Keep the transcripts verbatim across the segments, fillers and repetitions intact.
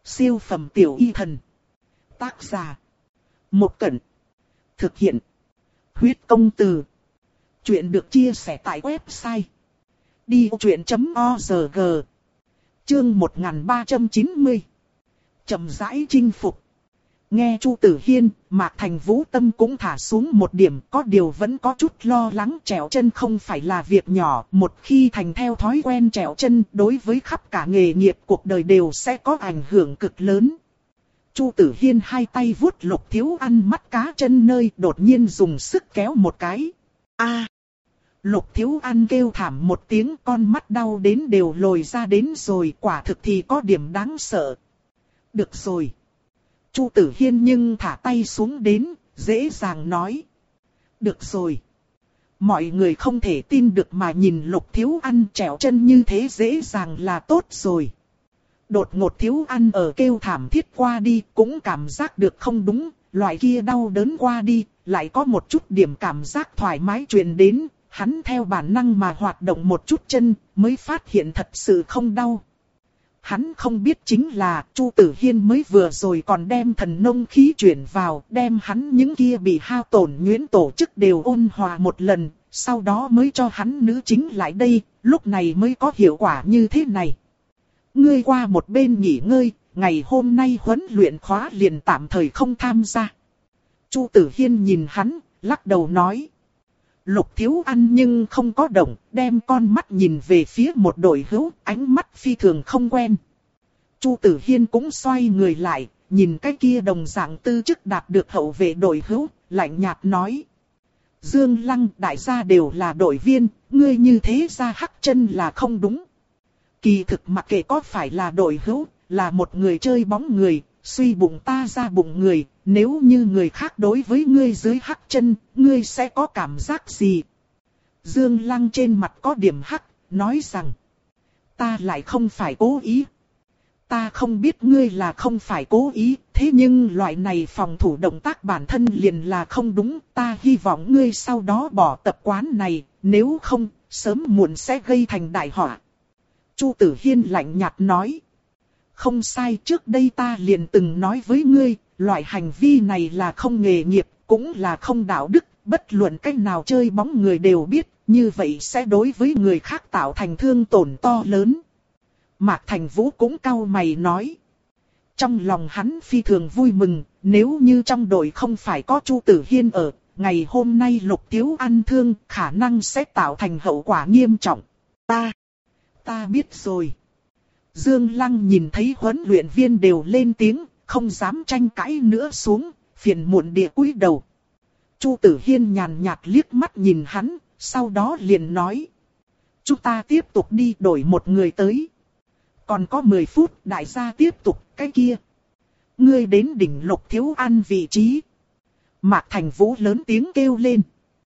Siêu phẩm tiểu y thần. Tác giả. Một Cẩn. Thực hiện. Huyết công từ. Chuyện được chia sẻ tại website đi vô chuyện chấm org. Chương một nghìn ba trăm chín mươi. Chậm rãi chinh phục. Nghe Chu Tử Hiên, Mạc Thành Vũ tâm cũng thả xuống một điểm, có điều vẫn có chút lo lắng. Trèo chân không phải là việc nhỏ, một khi thành theo thói quen trèo chân, đối với khắp cả nghề nghiệp cuộc đời đều sẽ có ảnh hưởng cực lớn. Chu Tử Hiên hai tay vuốt Lục Thiếu Ăn mắt cá chân nơi, đột nhiên dùng sức kéo một cái. A! Lục Thiếu Ăn kêu thảm một tiếng, con mắt đau đến đều lồi ra đến rồi, quả thực thì có điểm đáng sợ. Được rồi. Chu Tử Hiên nhưng thả tay xuống đến, dễ dàng nói. Được rồi. Mọi người không thể tin được mà nhìn Lục Thiếu Ăn trèo chân như thế dễ dàng là tốt rồi. Đột ngột Thiếu Ăn ở kêu thảm thiết qua đi, cũng cảm giác được không đúng, loại kia đau đớn qua đi, lại có một chút điểm cảm giác thoải mái truyền đến, hắn theo bản năng mà hoạt động một chút chân, mới phát hiện thật sự không đau. Hắn không biết chính là Chu Tử Hiên mới vừa rồi còn đem thần nông khí chuyển vào, đem hắn những kia bị hao tổn nhuyễn tổ chức đều ôn hòa một lần, sau đó mới cho hắn nữ chính lại đây, lúc này mới có hiệu quả như thế này. Ngươi qua một bên nghỉ ngơi, ngày hôm nay huấn luyện khóa liền tạm thời không tham gia. Chu Tử Hiên nhìn hắn, lắc đầu nói. Lục Thiếu Ăn nhưng không có động, đem con mắt nhìn về phía một đội hữu, ánh mắt phi thường không quen. Chu Tử Hiên cũng xoay người lại, nhìn cái kia đồng dạng tư chức đạt được hậu vệ đội hữu, lạnh nhạt nói. Dương Lăng, đại gia đều là đội viên, ngươi như thế ra hắc chân là không đúng. Kỳ thực mặc kệ có phải là đội hữu, là một người chơi bóng người, suy bụng ta ra bụng người, nếu như người khác đối với ngươi dưới hắc chân, ngươi sẽ có cảm giác gì? Dương Lăng trên mặt có điểm hắc, nói rằng, ta lại không phải cố ý. Ta không biết ngươi là không phải cố ý, thế nhưng loại này phòng thủ động tác bản thân liền là không đúng, ta hy vọng ngươi sau đó bỏ tập quán này, nếu không, sớm muộn sẽ gây thành đại họa. Chu Tử Hiên lạnh nhạt nói. Không sai, trước đây ta liền từng nói với ngươi, loại hành vi này là không nghề nghiệp, cũng là không đạo đức, bất luận cách nào chơi bóng người đều biết, như vậy sẽ đối với người khác tạo thành thương tổn to lớn. Mạc Thành Vũ cũng cau mày nói. Trong lòng hắn phi thường vui mừng, nếu như trong đội không phải có Chu Tử Hiên ở, ngày hôm nay Lục Thiếu Ăn thương khả năng sẽ tạo thành hậu quả nghiêm trọng. Ta, ta biết rồi. Dương Lăng nhìn thấy huấn luyện viên đều lên tiếng, không dám tranh cãi nữa xuống, phiền muộn địa cúi đầu. Chu Tử Hiên nhàn nhạt liếc mắt nhìn hắn, sau đó liền nói. Chúng ta tiếp tục đi đổi một người tới. Còn có mười phút, đại gia tiếp tục, cái kia. Ngươi đến đỉnh Lục Thiếu Ăn vị trí. Mạc Thành Vũ lớn tiếng kêu lên.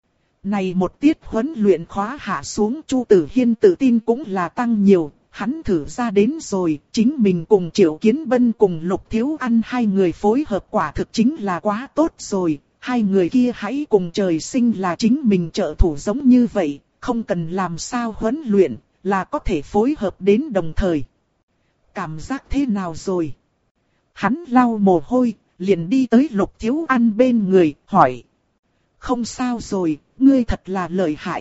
Này một tiết huấn luyện khóa hạ xuống, Chu Tử Hiên tự tin cũng là tăng nhiều. Hắn thử ra đến rồi, chính mình cùng Triệu Kiến Bân cùng Lục Thiếu Ăn hai người phối hợp quả thực chính là quá tốt rồi. Hai người kia hãy cùng trời sinh là chính mình trợ thủ giống như vậy, không cần làm sao huấn luyện, là có thể phối hợp đến đồng thời. Cảm giác thế nào rồi? Hắn lau mồ hôi, liền đi tới Lục Thiếu Ăn bên người, hỏi. Không sao rồi, ngươi thật là lợi hại.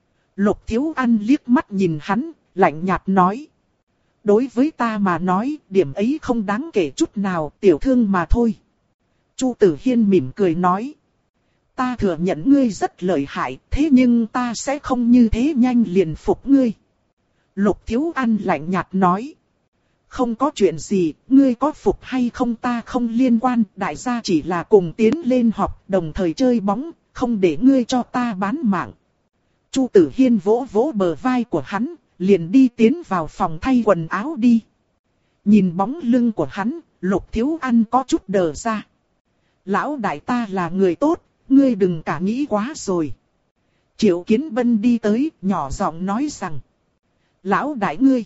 Lục Thiếu Ăn liếc mắt nhìn hắn, lạnh nhạt nói. Đối với ta mà nói, điểm ấy không đáng kể chút nào, tiểu thương mà thôi. Chu Tử Hiên mỉm cười nói. Ta thừa nhận ngươi rất lợi hại, thế nhưng ta sẽ không như thế nhanh liền phục ngươi. Lục Thiếu Ăn lạnh nhạt nói. Không có chuyện gì, ngươi có phục hay không ta không liên quan, đại gia chỉ là cùng tiến lên học, đồng thời chơi bóng, không để ngươi cho ta bán mạng. Chu Tử Hiên vỗ vỗ bờ vai của hắn, liền đi tiến vào phòng thay quần áo đi. Nhìn bóng lưng của hắn, Lục Thiếu Ăn có chút đờ ra. Lão đại ta là người tốt, ngươi đừng cả nghĩ quá rồi. Triệu Kiến Bân đi tới, nhỏ giọng nói rằng. Lão đại ngươi.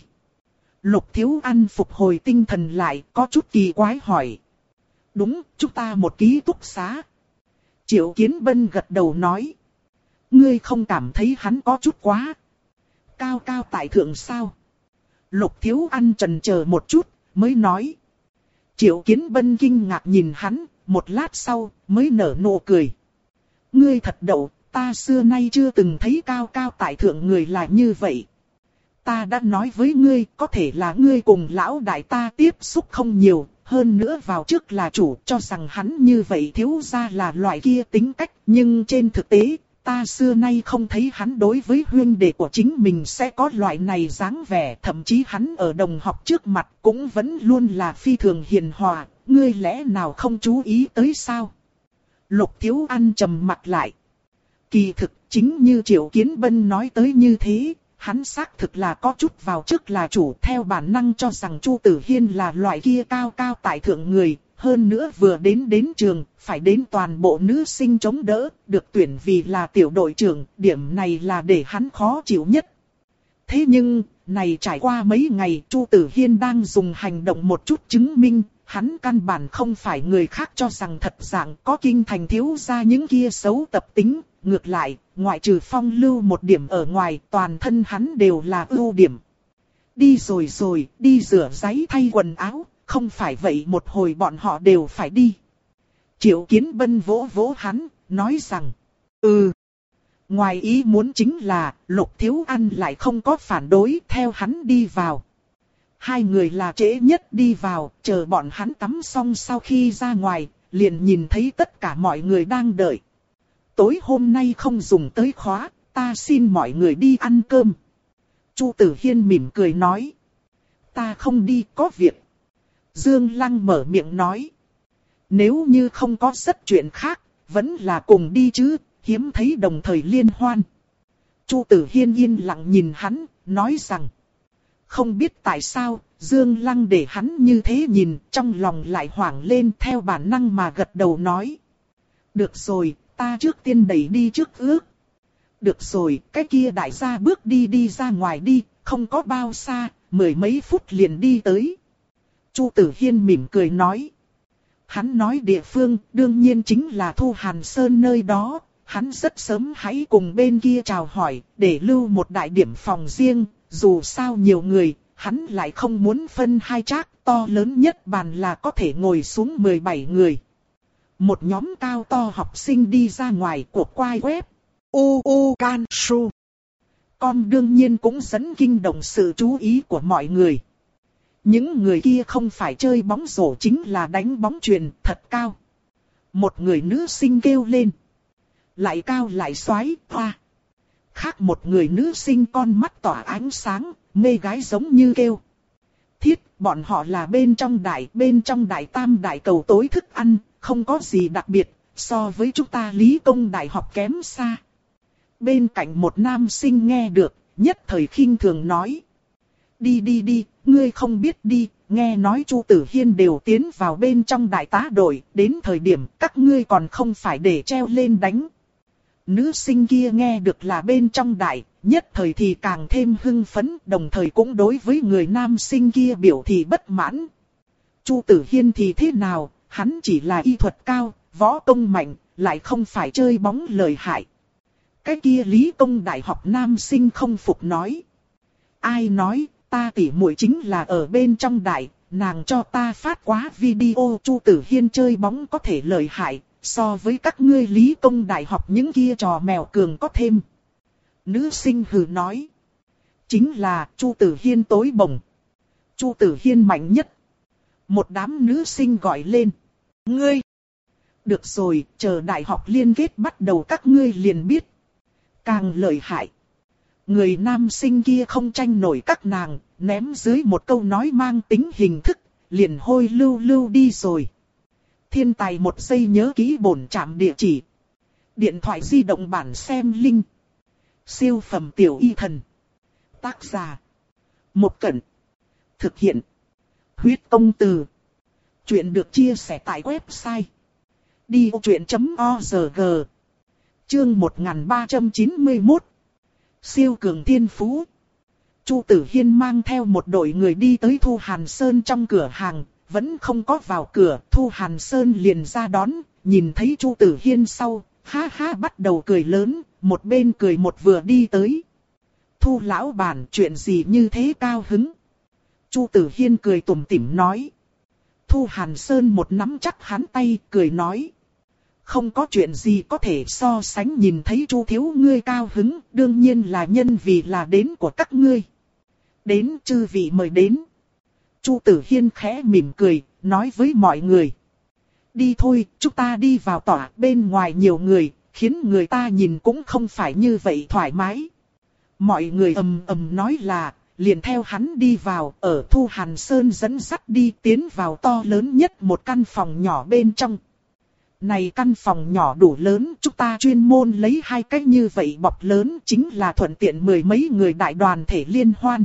Lục Thiếu Ăn phục hồi tinh thần lại, có chút kỳ quái hỏi. Đúng, chúng ta một ký túc xá. Triệu Kiến Bân gật đầu nói. Ngươi không cảm thấy hắn có chút quá cao cao tại thượng sao? Lục Thiếu Ăn chần chờ một chút, mới nói. Triệu Kiến Bân kinh ngạc nhìn hắn, một lát sau mới nở nụ cười. Ngươi thật đậu, ta xưa nay chưa từng thấy cao cao tại thượng người là như vậy. Ta đã nói với ngươi, có thể là ngươi cùng lão đại ta tiếp xúc không nhiều, hơn nữa vào trước là chủ cho rằng hắn như vậy thiếu ra là loại kia tính cách, nhưng trên thực tế, ta xưa nay không thấy hắn đối với huynh đệ của chính mình sẽ có loại này dáng vẻ, thậm chí hắn ở đồng học trước mặt cũng vẫn luôn là phi thường hiền hòa, ngươi lẽ nào không chú ý tới sao? Lục Thiếu An trầm mặt lại. Kỳ thực, chính như Triệu Kiến Bân nói tới như thế, hắn xác thực là có chút vào trước là chủ, theo bản năng cho rằng Chu Tử Hiên là loại kia cao cao tại thượng người, hơn nữa vừa đến đến trường, phải đến toàn bộ nữ sinh chống đỡ, được tuyển vì là tiểu đội trưởng, điểm này là để hắn khó chịu nhất. Thế nhưng, này trải qua mấy ngày, Chu Tử Hiên đang dùng hành động một chút chứng minh, hắn căn bản không phải người khác cho rằng thật dạng có kinh thành thiếu ra những kia xấu tập tính, ngược lại, ngoại trừ phong lưu một điểm ở ngoài, toàn thân hắn đều là ưu điểm. Đi rồi rồi, đi rửa ráy thay quần áo, không phải vậy một hồi bọn họ đều phải đi. Triệu Kiến Bân vỗ vỗ hắn, nói rằng, ừ. Ngoài ý muốn chính là, Lục Thiếu An lại không có phản đối, theo hắn đi vào. Hai người là trễ nhất đi vào, chờ bọn hắn tắm xong sau khi ra ngoài, liền nhìn thấy tất cả mọi người đang đợi. Tối hôm nay không dùng tới khóa, ta xin mọi người đi ăn cơm. Chu Tử Hiên mỉm cười nói. Ta không đi, có việc. Dương Lăng mở miệng nói. Nếu như không có rất chuyện khác, vẫn là cùng đi chứ, hiếm thấy đồng thời liên hoan. Chu Tử Hiên yên lặng nhìn hắn, nói rằng. Không biết tại sao, Dương Lăng để hắn như thế nhìn, trong lòng lại hoảng lên theo bản năng mà gật đầu nói. Được rồi, ta trước tiên đẩy đi trước ước. Được rồi, cái kia đại gia bước đi đi ra ngoài đi, không có bao xa, mười mấy phút liền đi tới. Chu Tử Hiên mỉm cười nói. Hắn nói địa phương, đương nhiên chính là Thu Hàn Sơn nơi đó. Hắn rất sớm hãy cùng bên kia chào hỏi, để lưu một đại điểm phòng riêng. Dù sao nhiều người, hắn lại không muốn phân hai trác, to lớn nhất bàn là có thể ngồi xuống mười bảy người. Một nhóm cao to học sinh đi ra ngoài của quai web. u u can su. Com đương nhiên cũng dẫn kinh động sự chú ý của mọi người. Những người kia không phải chơi bóng rổ chính là đánh bóng chuyền thật cao. Một người nữ sinh kêu lên. Lại cao lại xoái, hoa. Khác một người nữ sinh con mắt tỏa ánh sáng, mê gái giống như kêu. Thiết, bọn họ là bên trong đại, bên trong đại tam đại cầu tối thức ăn, không có gì đặc biệt, so với chúng ta lý công đại học kém xa. Bên cạnh một nam sinh nghe được, nhất thời khinh thường nói. Đi đi đi, ngươi không biết đi, nghe nói Chu Tử Hiên đều tiến vào bên trong đại tá đội, đến thời điểm các ngươi còn không phải để treo lên đánh. Nữ sinh kia nghe được là bên trong đại, nhất thời thì càng thêm hưng phấn, đồng thời cũng đối với người nam sinh kia biểu thị bất mãn. Chu Tử Hiên thì thế nào, hắn chỉ là y thuật cao, võ công mạnh, lại không phải chơi bóng lợi hại. Cái kia lý công đại học nam sinh không phục nói. Ai nói, ta tỉ muội chính là ở bên trong đại, nàng cho ta phát quá video Chu Tử Hiên chơi bóng có thể lợi hại. So với các ngươi lý công đại học những kia trò mèo cường có thêm. Nữ sinh hừ nói. Chính là Chu Tử Hiên tối bổng. Chu Tử Hiên mạnh nhất. Một đám nữ sinh gọi lên. Ngươi. Được rồi, chờ đại học liên kết bắt đầu các ngươi liền biết. Càng lợi hại. Người nam sinh kia không tranh nổi các nàng, ném dưới một câu nói mang tính hình thức, liền hôi lưu lưu đi rồi. Thiên tài một giây nhớ kỹ bổn trạm địa chỉ. Điện thoại di động bản xem link. Siêu phẩm tiểu y thần. Tác giả. Một Cẩn. Thực hiện. Huyết công từ. Chuyện được chia sẻ tại website. đi ô chuyện chấm org. Chương một nghìn ba trăm chín mươi mốt. Siêu cường thiên phú. Chu Tử Hiên mang theo một đội người đi tới Thu Hàn Sơn trong cửa hàng. Vẫn không có vào cửa, Thu Hàn Sơn liền ra đón, nhìn thấy Chu Tử Hiên sau, ha ha bắt đầu cười lớn, một bên cười một vừa đi tới. Thu lão bản, chuyện gì như thế cao hứng? Chu Tử Hiên cười tủm tỉm nói. Thu Hàn Sơn một nắm chắc hắn tay, cười nói. Không có chuyện gì có thể so sánh, nhìn thấy Chu thiếu ngươi cao hứng, đương nhiên là nhân vì là đến của các ngươi. Đến, chư vị mời đến. Chu Tử Hiên khẽ mỉm cười, nói với mọi người. Đi thôi, chúng ta đi vào tòa, bên ngoài nhiều người, khiến người ta nhìn cũng không phải như vậy thoải mái. Mọi người ầm ầm nói là, liền theo hắn đi vào, ở Thu Hàn Sơn dẫn dắt đi tiến vào to lớn nhất một căn phòng nhỏ bên trong. Này căn phòng nhỏ đủ lớn, chúng ta chuyên môn lấy hai cái như vậy bọc lớn, chính là thuận tiện mười mấy người đại đoàn thể liên hoan.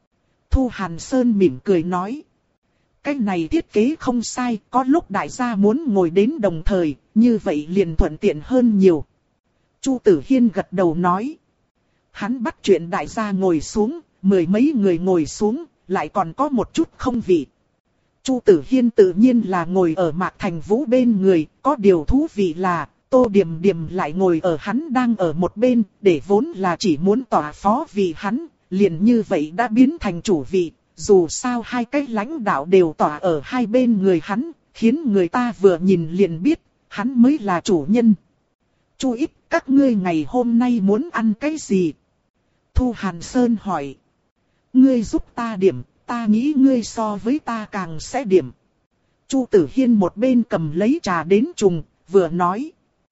Thu Hàn Sơn mỉm cười nói. Cái này thiết kế không sai, có lúc đại gia muốn ngồi đến đồng thời, như vậy liền thuận tiện hơn nhiều. Chu Tử Hiên gật đầu nói. Hắn bắt chuyện đại gia ngồi xuống, mười mấy người ngồi xuống, lại còn có một chút không vị. Chu Tử Hiên tự nhiên là ngồi ở Mạc Thành Vũ bên người, có điều thú vị là, Tô Điềm Điềm lại ngồi ở hắn đang ở một bên, để vốn là chỉ muốn tỏa phó vì hắn, liền như vậy đã biến thành chủ vị, dù sao hai cái lãnh đạo đều tỏa ở hai bên người hắn, khiến người ta vừa nhìn liền biết, hắn mới là chủ nhân. Chu Ít, các ngươi ngày hôm nay muốn ăn cái gì? Thu Hàn Sơn hỏi. Ngươi giúp ta điểm. Ta nghĩ ngươi so với ta càng sẽ điểm. Chu Tử Hiên một bên cầm lấy trà đến trùng, vừa nói.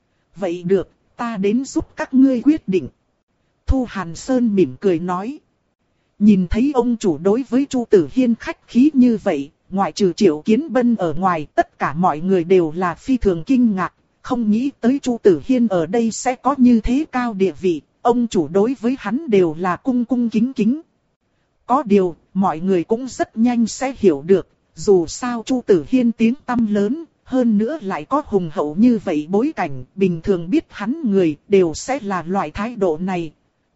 Vậy được, ta đến giúp các ngươi quyết định. Thu Hàn Sơn mỉm cười nói. Nhìn thấy ông chủ đối với Chu Tử Hiên khách khí như vậy, ngoại trừ Triệu Kiến Bân ở ngoài, tất cả mọi người đều là phi thường kinh ngạc. Không nghĩ tới Chu Tử Hiên ở đây sẽ có như thế cao địa vị, ông chủ đối với hắn đều là cung cung kính kính. Có điều, mọi người cũng rất nhanh sẽ hiểu được, dù sao Chu Tử Hiên tiếng tăm lớn, hơn nữa lại có hùng hậu như vậy bối cảnh, bình thường biết hắn người đều sẽ là loại thái độ này.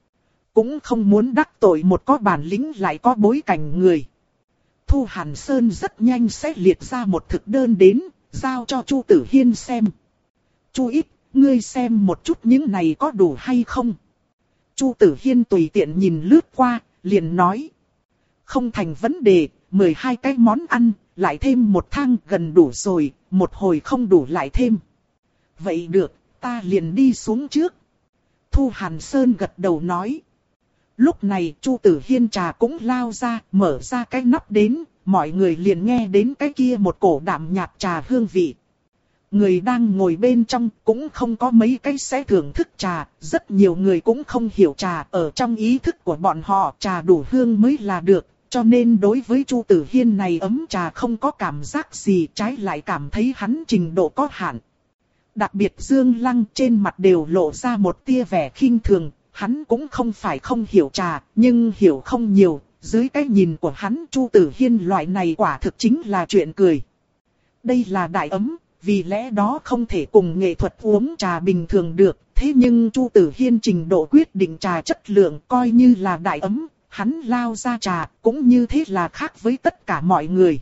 Cũng không muốn đắc tội một có bản lĩnh lại có bối cảnh người. Thu Hàn Sơn rất nhanh sẽ liệt ra một thực đơn đến, giao cho Chu Tử Hiên xem. Chu Ít, ngươi xem một chút những này có đủ hay không? Chu Tử Hiên tùy tiện nhìn lướt qua, liền nói. Không thành vấn đề, mười hai cái món ăn, lại thêm một thang gần đủ rồi, một hồi không đủ lại thêm. Vậy được, ta liền đi xuống trước. Thu Hàn Sơn gật đầu nói. Lúc này Chu Tử Hiên trà cũng lao ra, mở ra cái nắp đến, mọi người liền nghe đến cái kia một cổ đạm nhạt trà hương vị. Người đang ngồi bên trong cũng không có mấy cái sẽ thưởng thức trà, rất nhiều người cũng không hiểu trà, ở trong ý thức của bọn họ trà đủ hương mới là được, cho nên đối với Chu Tử Hiên này ấm trà không có cảm giác gì, trái lại cảm thấy hắn trình độ có hạn. Đặc biệt Dương Lăng trên mặt đều lộ ra một tia vẻ khinh thường, hắn cũng không phải không hiểu trà, nhưng hiểu không nhiều, dưới cái nhìn của hắn Chu Tử Hiên loại này quả thực chính là chuyện cười. Đây là đại ấm. Vì lẽ đó không thể cùng nghệ thuật uống trà bình thường được, thế nhưng Chu Tử Hiên trình độ quyết định trà chất lượng coi như là đại ấm, hắn lao ra trà cũng như thế là khác với tất cả mọi người.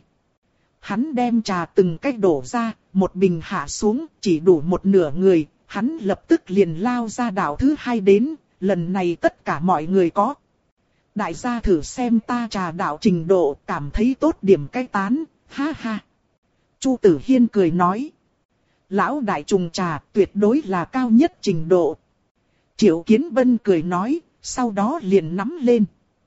Hắn đem trà từng cách đổ ra, một bình hạ xuống, chỉ đủ một nửa người, hắn lập tức liền lao ra đảo thứ hai đến, lần này tất cả mọi người có. Đại gia thử xem ta trà đạo trình độ, cảm thấy tốt điểm cái tán, ha ha. Chu Tử Hiên cười nói. Lão đại trùng trà tuyệt đối là cao nhất trình độ. Triệu Kiến Bân cười nói, sau đó liền nắm lên.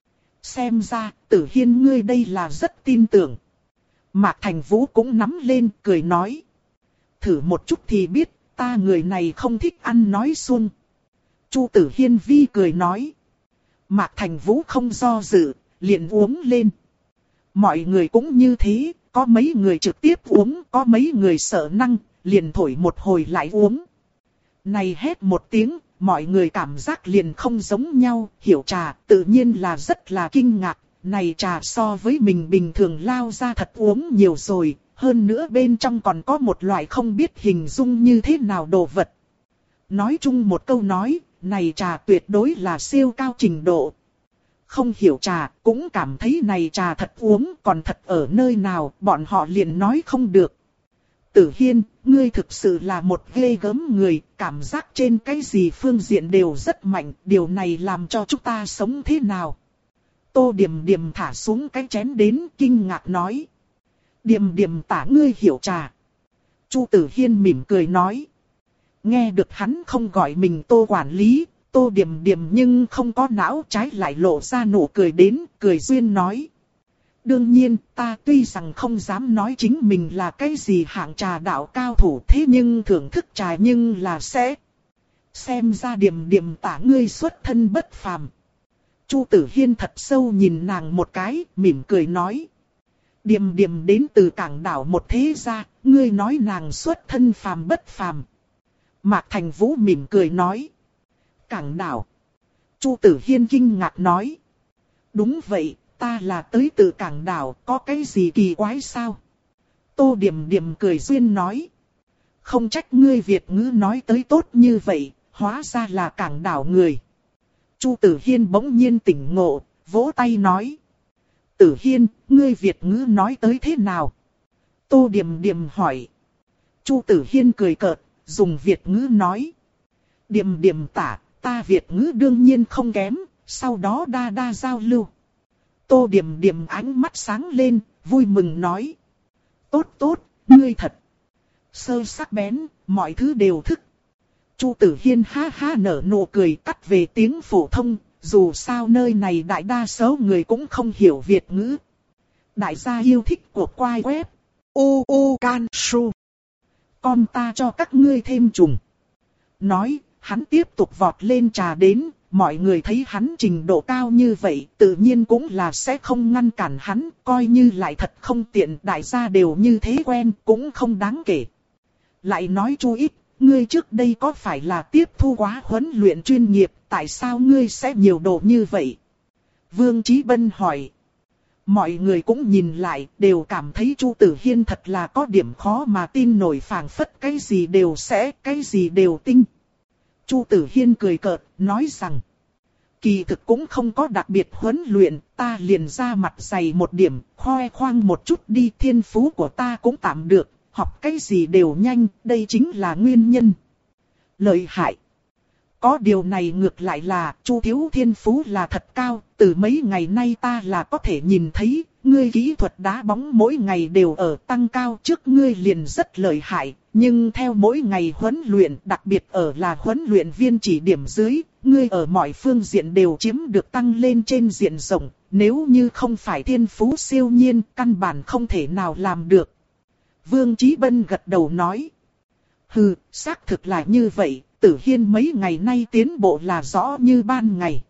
Xem ra, Tử Hiên ngươi đây là rất tin tưởng. Mạc Thành Vũ cũng nắm lên, cười nói. Thử một chút thì biết, ta người này không thích ăn nói suông. Chu Tử Hiên vi cười nói. Mạc Thành Vũ không do dự, liền uống lên. Mọi người cũng như thế, có mấy người trực tiếp uống, có mấy người sợ năng, liền thổi một hồi lại uống. Này hét một tiếng, mọi người cảm giác liền không giống nhau, hiểu trà tự nhiên là rất là kinh ngạc. Này trà so với mình bình thường lao ra thật uống nhiều rồi, hơn nữa bên trong còn có một loại không biết hình dung như thế nào đồ vật. Nói chung một câu nói, này trà tuyệt đối là siêu cao trình độ. Không hiểu trà, cũng cảm thấy này trà thật uống, còn thật ở nơi nào, bọn họ liền nói không được. Tử Hiên, ngươi thực sự là một ghê gớm người, cảm giác trên cái gì phương diện đều rất mạnh, điều này làm cho chúng ta sống thế nào? Tô Điềm Điềm thả xuống cái chén đến, kinh ngạc nói. Điềm điềm tả ngươi hiểu trà. Chu Tử Hiên mỉm cười nói. Nghe được hắn không gọi mình Tô quản lý, Tô Điềm Điềm nhưng không có não, trái lại lộ ra nụ cười đến, cười duyên nói. Đương nhiên, ta tuy rằng không dám nói chính mình là cái gì hạng trà đạo cao thủ, thế nhưng thưởng thức trà nhưng là sẽ. Xem ra Điềm Điềm tả ngươi xuất thân bất phàm. Chu Tử Hiên thật sâu nhìn nàng một cái, mỉm cười nói. Điềm Điềm đến từ Cảng Đảo một thế gia, ngươi nói nàng xuất thân phàm bất phàm. Mạc Thành Vũ mỉm cười nói. Cảng Đảo. Chu Tử Hiên kinh ngạc nói. Đúng vậy, ta là tới từ Cảng Đảo, có cái gì kỳ quái sao? Tô Điềm Điềm cười duyên nói. Không trách ngươi Việt ngữ nói tới tốt như vậy, hóa ra là Cảng Đảo người. Chu Tử Hiên bỗng nhiên tỉnh ngộ, vỗ tay nói. Tử Hiên, ngươi Việt ngữ nói tới thế nào? Tô Điềm Điềm hỏi. Chu Tử Hiên cười cợt, dùng Việt ngữ nói. Điềm Điềm tả, ta Việt ngữ đương nhiên không kém, sau đó đa đa giao lưu. Tô Điềm Điềm ánh mắt sáng lên, vui mừng nói. Tốt tốt, ngươi thật sơ sắc bén, mọi thứ đều thức. Chu Tử Hiên ha ha nở nụ cười, cắt về tiếng phổ thông, dù sao nơi này đại đa số người cũng không hiểu Việt ngữ. Đại gia yêu thích của quai web. U U Can Su. Con ta cho các ngươi thêm trùng. Nói, hắn tiếp tục vọt lên trà đến, mọi người thấy hắn trình độ cao như vậy, tự nhiên cũng là sẽ không ngăn cản hắn, coi như lại thật không tiện, đại gia đều như thế quen, cũng không đáng kể. Lại nói Chu ít, ngươi trước đây có phải là tiếp thu quá huấn luyện chuyên nghiệp, tại sao ngươi sẽ nhiều độ như vậy? Vương Chí Bân hỏi. Mọi người cũng nhìn lại, đều cảm thấy Chu Tử Hiên thật là có điểm khó mà tin nổi, phảng phất cái gì đều sẽ, cái gì đều tinh. Chu Tử Hiên cười cợt, nói rằng. Kỳ thực cũng không có đặc biệt huấn luyện, ta liền ra mặt dày một điểm, khoe khoang một chút đi, thiên phú của ta cũng tạm được, học cái gì đều nhanh, đây chính là nguyên nhân. Lợi hại. Có điều này ngược lại là, Chu thiếu thiên phú là thật cao, từ mấy ngày nay ta là có thể nhìn thấy, ngươi kỹ thuật đá bóng mỗi ngày đều ở tăng cao, trước ngươi liền rất lợi hại, nhưng theo mỗi ngày huấn luyện, đặc biệt ở là huấn luyện viên chỉ điểm dưới, ngươi ở mọi phương diện đều chiếm được tăng lên trên diện rộng, nếu như không phải thiên phú siêu nhiên, căn bản không thể nào làm được. Vương Chí Bân gật đầu nói. Hừ, xác thực là như vậy, Tử Hiên mấy ngày nay tiến bộ là rõ như ban ngày.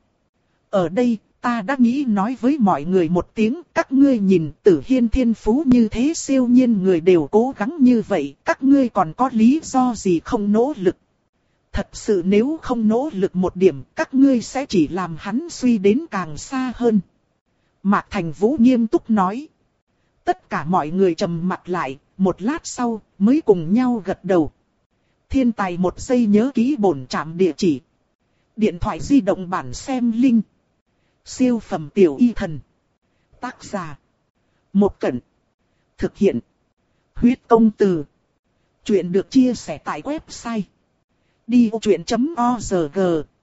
Ở đây, ta đã nghĩ nói với mọi người một tiếng, các ngươi nhìn Tử Hiên thiên phú như thế siêu nhiên người đều cố gắng như vậy, các ngươi còn có lý do gì không nỗ lực. Thật sự nếu không nỗ lực một điểm, các ngươi sẽ chỉ làm hắn suy đến càng xa hơn. Mạc Thành Vũ nghiêm túc nói. Tất cả mọi người trầm mặt lại, một lát sau, mới cùng nhau gật đầu. Thiên tài một giây nhớ ký bổn trạm địa chỉ. Điện thoại di động bản xem link. Siêu phẩm tiểu y thần. Tác giả. Một Cẩn. Thực hiện. Huyết công từ. Chuyện được chia sẻ tại website. đi ô chuyện chấm org.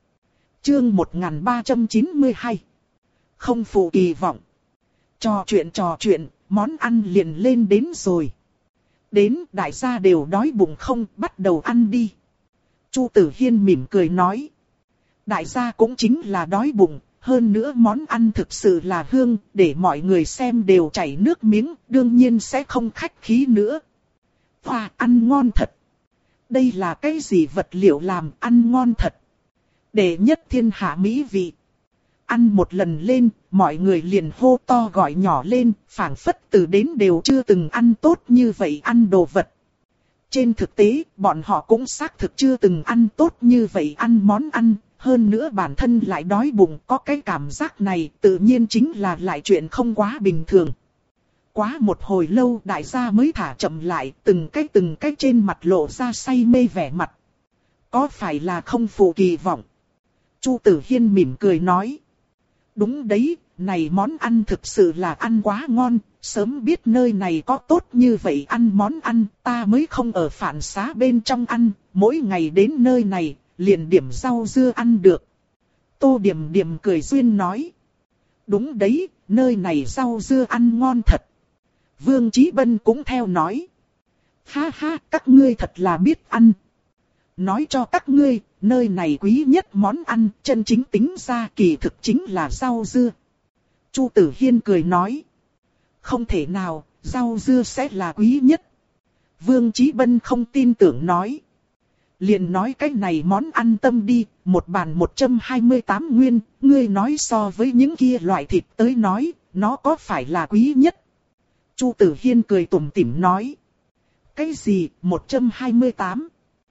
Chương một nghìn ba trăm chín mươi hai. Không phụ kỳ vọng. Trò chuyện trò chuyện, món ăn liền lên đến rồi. Đến, đại gia đều đói bụng không, bắt đầu ăn đi. Chu Tử Hiên mỉm cười nói. Đại gia cũng chính là đói bụng, hơn nữa món ăn thực sự là hương, để mọi người xem đều chảy nước miếng, đương nhiên sẽ không khách khí nữa. Wow, ăn ngon thật. Đây là cái gì vật liệu làm, ăn ngon thật. Đệ nhất thiên hạ mỹ vị. Ăn một lần lên, mọi người liền hô to gọi nhỏ lên, phảng phất từ đến đều chưa từng ăn tốt như vậy ăn đồ vật. Trên thực tế, bọn họ cũng xác thực chưa từng ăn tốt như vậy ăn món ăn, hơn nữa bản thân lại đói bụng, có cái cảm giác này tự nhiên chính là lại chuyện không quá bình thường. Quá một hồi lâu đại gia mới thả chậm lại, từng cái từng cái trên mặt lộ ra say mê vẻ mặt. Có phải là không phụ kỳ vọng? Chu Tử Hiên mỉm cười nói. Đúng đấy, này món ăn thực sự là ăn quá ngon, sớm biết nơi này có tốt như vậy ăn món ăn, ta mới không ở phản xá bên trong ăn, mỗi ngày đến nơi này, liền điểm rau dưa ăn được. Tô Điềm Điềm cười duyên nói. Đúng đấy, nơi này rau dưa ăn ngon thật. Vương Chí Bân cũng theo nói. Ha ha, các ngươi thật là biết ăn. Nói cho các ngươi, nơi này quý nhất món ăn, chân chính tính ra kỳ thực chính là rau dưa. Chu Tử Hiên cười nói. Không thể nào, rau dưa sẽ là quý nhất. Vương Chí Bân không tin tưởng nói. Liền nói cái này món ăn tâm đi, một bàn một trăm hai mươi tám nguyên, ngươi nói so với những kia loại thịt tới nói, nó có phải là quý nhất? Chu Tử Hiên cười tủm tỉm nói. Cái gì, một trăm hai mươi tám?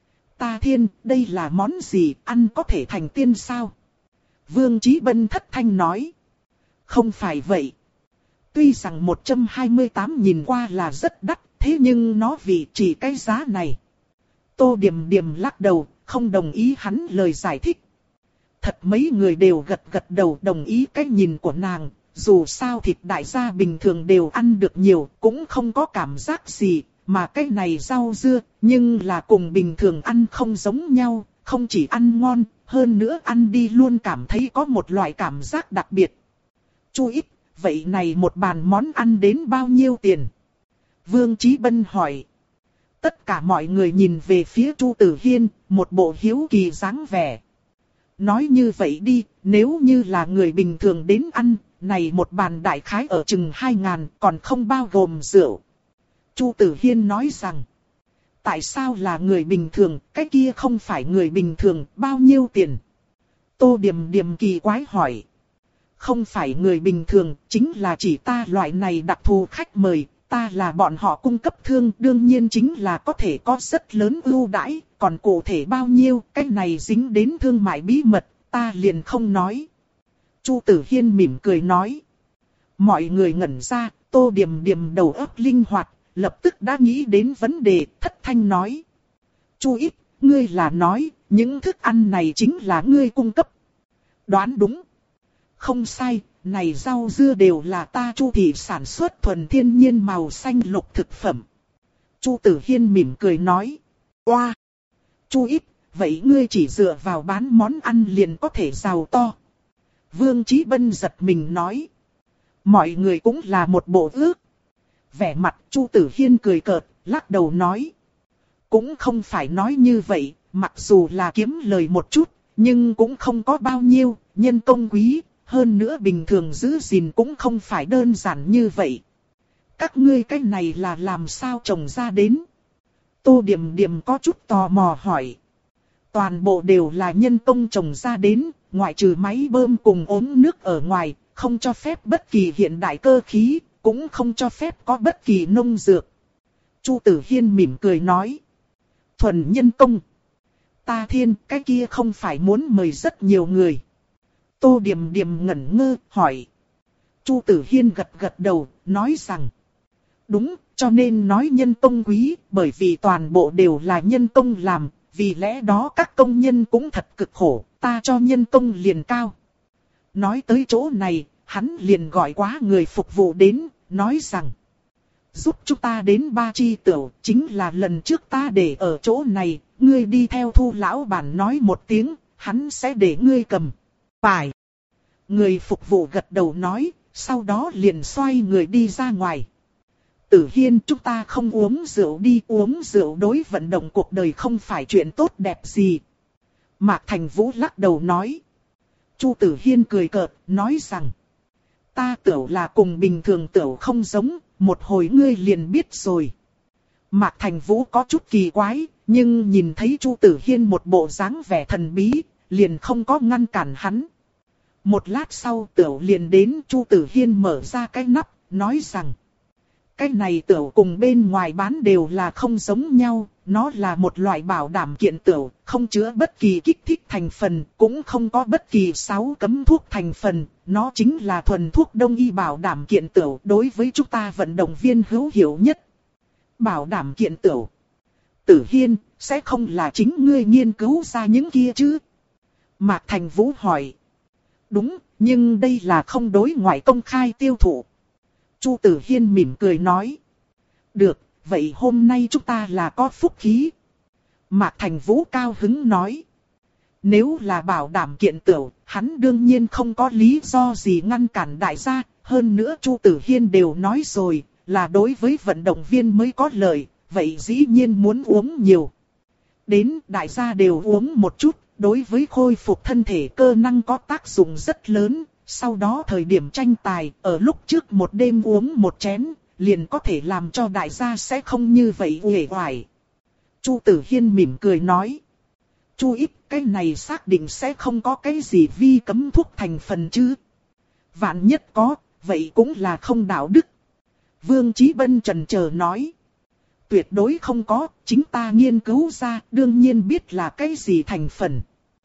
Ta thiên, đây là món gì, ăn có thể thành tiên sao? Vương Chí Bân thất thanh nói. Không phải vậy. Tuy rằng một trăm hai mươi tám nhìn qua là rất đắt, thế nhưng nó vì chỉ cái giá này. Tô Điềm Điềm lắc đầu, không đồng ý hắn lời giải thích. Thật mấy người đều gật gật đầu đồng ý cái nhìn của nàng. Dù sao thịt đại gia bình thường đều ăn được nhiều, cũng không có cảm giác gì. Mà cái này rau dưa, nhưng là cùng bình thường ăn không giống nhau. Không chỉ ăn ngon, hơn nữa ăn đi luôn cảm thấy có một loại cảm giác đặc biệt. Chú ít, vậy này một bàn món ăn đến bao nhiêu tiền? Vương Chí Bân hỏi. Tất cả mọi người nhìn về phía Chu Tử Hiên, một bộ hiếu kỳ dáng vẻ. Nói như vậy đi, nếu như là người bình thường đến ăn, này một bàn đại khái ở chừng hai ngàn, còn không bao gồm rượu. Chu Tử Hiên nói rằng, tại sao là người bình thường, cái kia không phải người bình thường, bao nhiêu tiền? Tô Điềm Điềm kỳ quái hỏi. Không phải người bình thường, chính là chỉ ta loại này đặc thù khách mời. Ta là bọn họ cung cấp thương, đương nhiên chính là có thể có rất lớn ưu đãi, còn cụ thể bao nhiêu, cái này dính đến thương mại bí mật, ta liền không nói. Chu Tử Hiên mỉm cười nói. Mọi người ngẩn ra, Tô Điềm Điềm đầu óc linh hoạt, lập tức đã nghĩ đến vấn đề, thất thanh nói. Chu ít, ngươi là nói, những thức ăn này chính là ngươi cung cấp. Đoán đúng. Không sai. Này rau dưa đều là ta Chu thị sản xuất thuần thiên nhiên màu xanh lục thực phẩm. Chu Tử Hiên mỉm cười nói. Oa! Chu ít, vậy ngươi chỉ dựa vào bán món ăn liền có thể giàu to. Vương Chí Bân giật mình nói. Mọi người cũng là một bộ ước. Vẻ mặt Chu Tử Hiên cười cợt, lắc đầu nói. Cũng không phải nói như vậy, mặc dù là kiếm lời một chút, nhưng cũng không có bao nhiêu, nhân công quý. Hơn nữa bình thường giữ gìn cũng không phải đơn giản như vậy. Các ngươi cái này là làm sao trồng ra đến? Tô Điềm Điềm có chút tò mò hỏi. Toàn bộ đều là nhân công trồng ra đến, ngoại trừ máy bơm cùng ống nước ở ngoài, không cho phép bất kỳ hiện đại cơ khí, cũng không cho phép có bất kỳ nông dược. Chu Tử Hiên mỉm cười nói. Thuần nhân công. Ta thiên, cái kia không phải muốn mời rất nhiều người. Tô Điềm Điềm ngẩn ngơ, hỏi. Chu Tử Hiên gật gật đầu, nói rằng. Đúng, cho nên nói nhân công quý, bởi vì toàn bộ đều là nhân công làm, vì lẽ đó các công nhân cũng thật cực khổ, ta cho nhân công liền cao. Nói tới chỗ này, hắn liền gọi quá người phục vụ đến, nói rằng. Giúp chúng ta đến ba chi tửu, chính là lần trước ta để ở chỗ này, ngươi đi theo Thu lão bản nói một tiếng, hắn sẽ để ngươi cầm. Phải. Người phục vụ gật đầu nói, sau đó liền xoay người đi ra ngoài. Tử Hiên, chúng ta không uống rượu đi, uống rượu đối vận động cuộc đời không phải chuyện tốt đẹp gì. Mạc Thành Vũ lắc đầu nói. Chu Tử Hiên cười cợt, nói rằng. Ta tửu là cùng bình thường tửu không giống, một hồi ngươi liền biết rồi. Mạc Thành Vũ có chút kỳ quái, nhưng nhìn thấy Chu Tử Hiên một bộ dáng vẻ thần bí, liền không có ngăn cản hắn. Một lát sau tửu liền đến, Chu Tử Hiên mở ra cái nắp, nói rằng. Cái này tửu cùng bên ngoài bán đều là không giống nhau, nó là một loại bảo đảm kiện tửu, không chứa bất kỳ kích thích thành phần, cũng không có bất kỳ sáu cấm thuốc thành phần, nó chính là thuần thuốc đông y bảo đảm kiện tửu, đối với chúng ta vận động viên hữu hiệu nhất. Bảo đảm kiện tửu. Tử Hiên, sẽ không là chính ngươi nghiên cứu ra những kia chứ? Mạc Thành Vũ hỏi. Đúng, nhưng đây là không đối ngoại công khai tiêu thụ. Chu Tử Hiên mỉm cười nói. Được, vậy hôm nay chúng ta là có phúc khí. Mạc Thành Vũ cao hứng nói. Nếu là bảo đảm kiện tửu, hắn đương nhiên không có lý do gì ngăn cản đại gia. Hơn nữa Chu Tử Hiên đều nói rồi, là đối với vận động viên mới có lợi, vậy dĩ nhiên muốn uống nhiều. Đến đại gia đều uống một chút, đối với khôi phục thân thể cơ năng có tác dụng rất lớn. Sau đó thời điểm tranh tài, ở lúc trước một đêm uống một chén, liền có thể làm cho đại gia sẽ không như vậy uể oải. Chu Tử Hiên mỉm cười nói. Chu ít, cái này xác định sẽ không có cái gì vi cấm thuốc thành phần chứ. Vạn nhất có, vậy cũng là không đạo đức. Vương Chí Bân chần chờ nói. Tuyệt đối không có, chính ta nghiên cứu ra, đương nhiên biết là cái gì thành phần.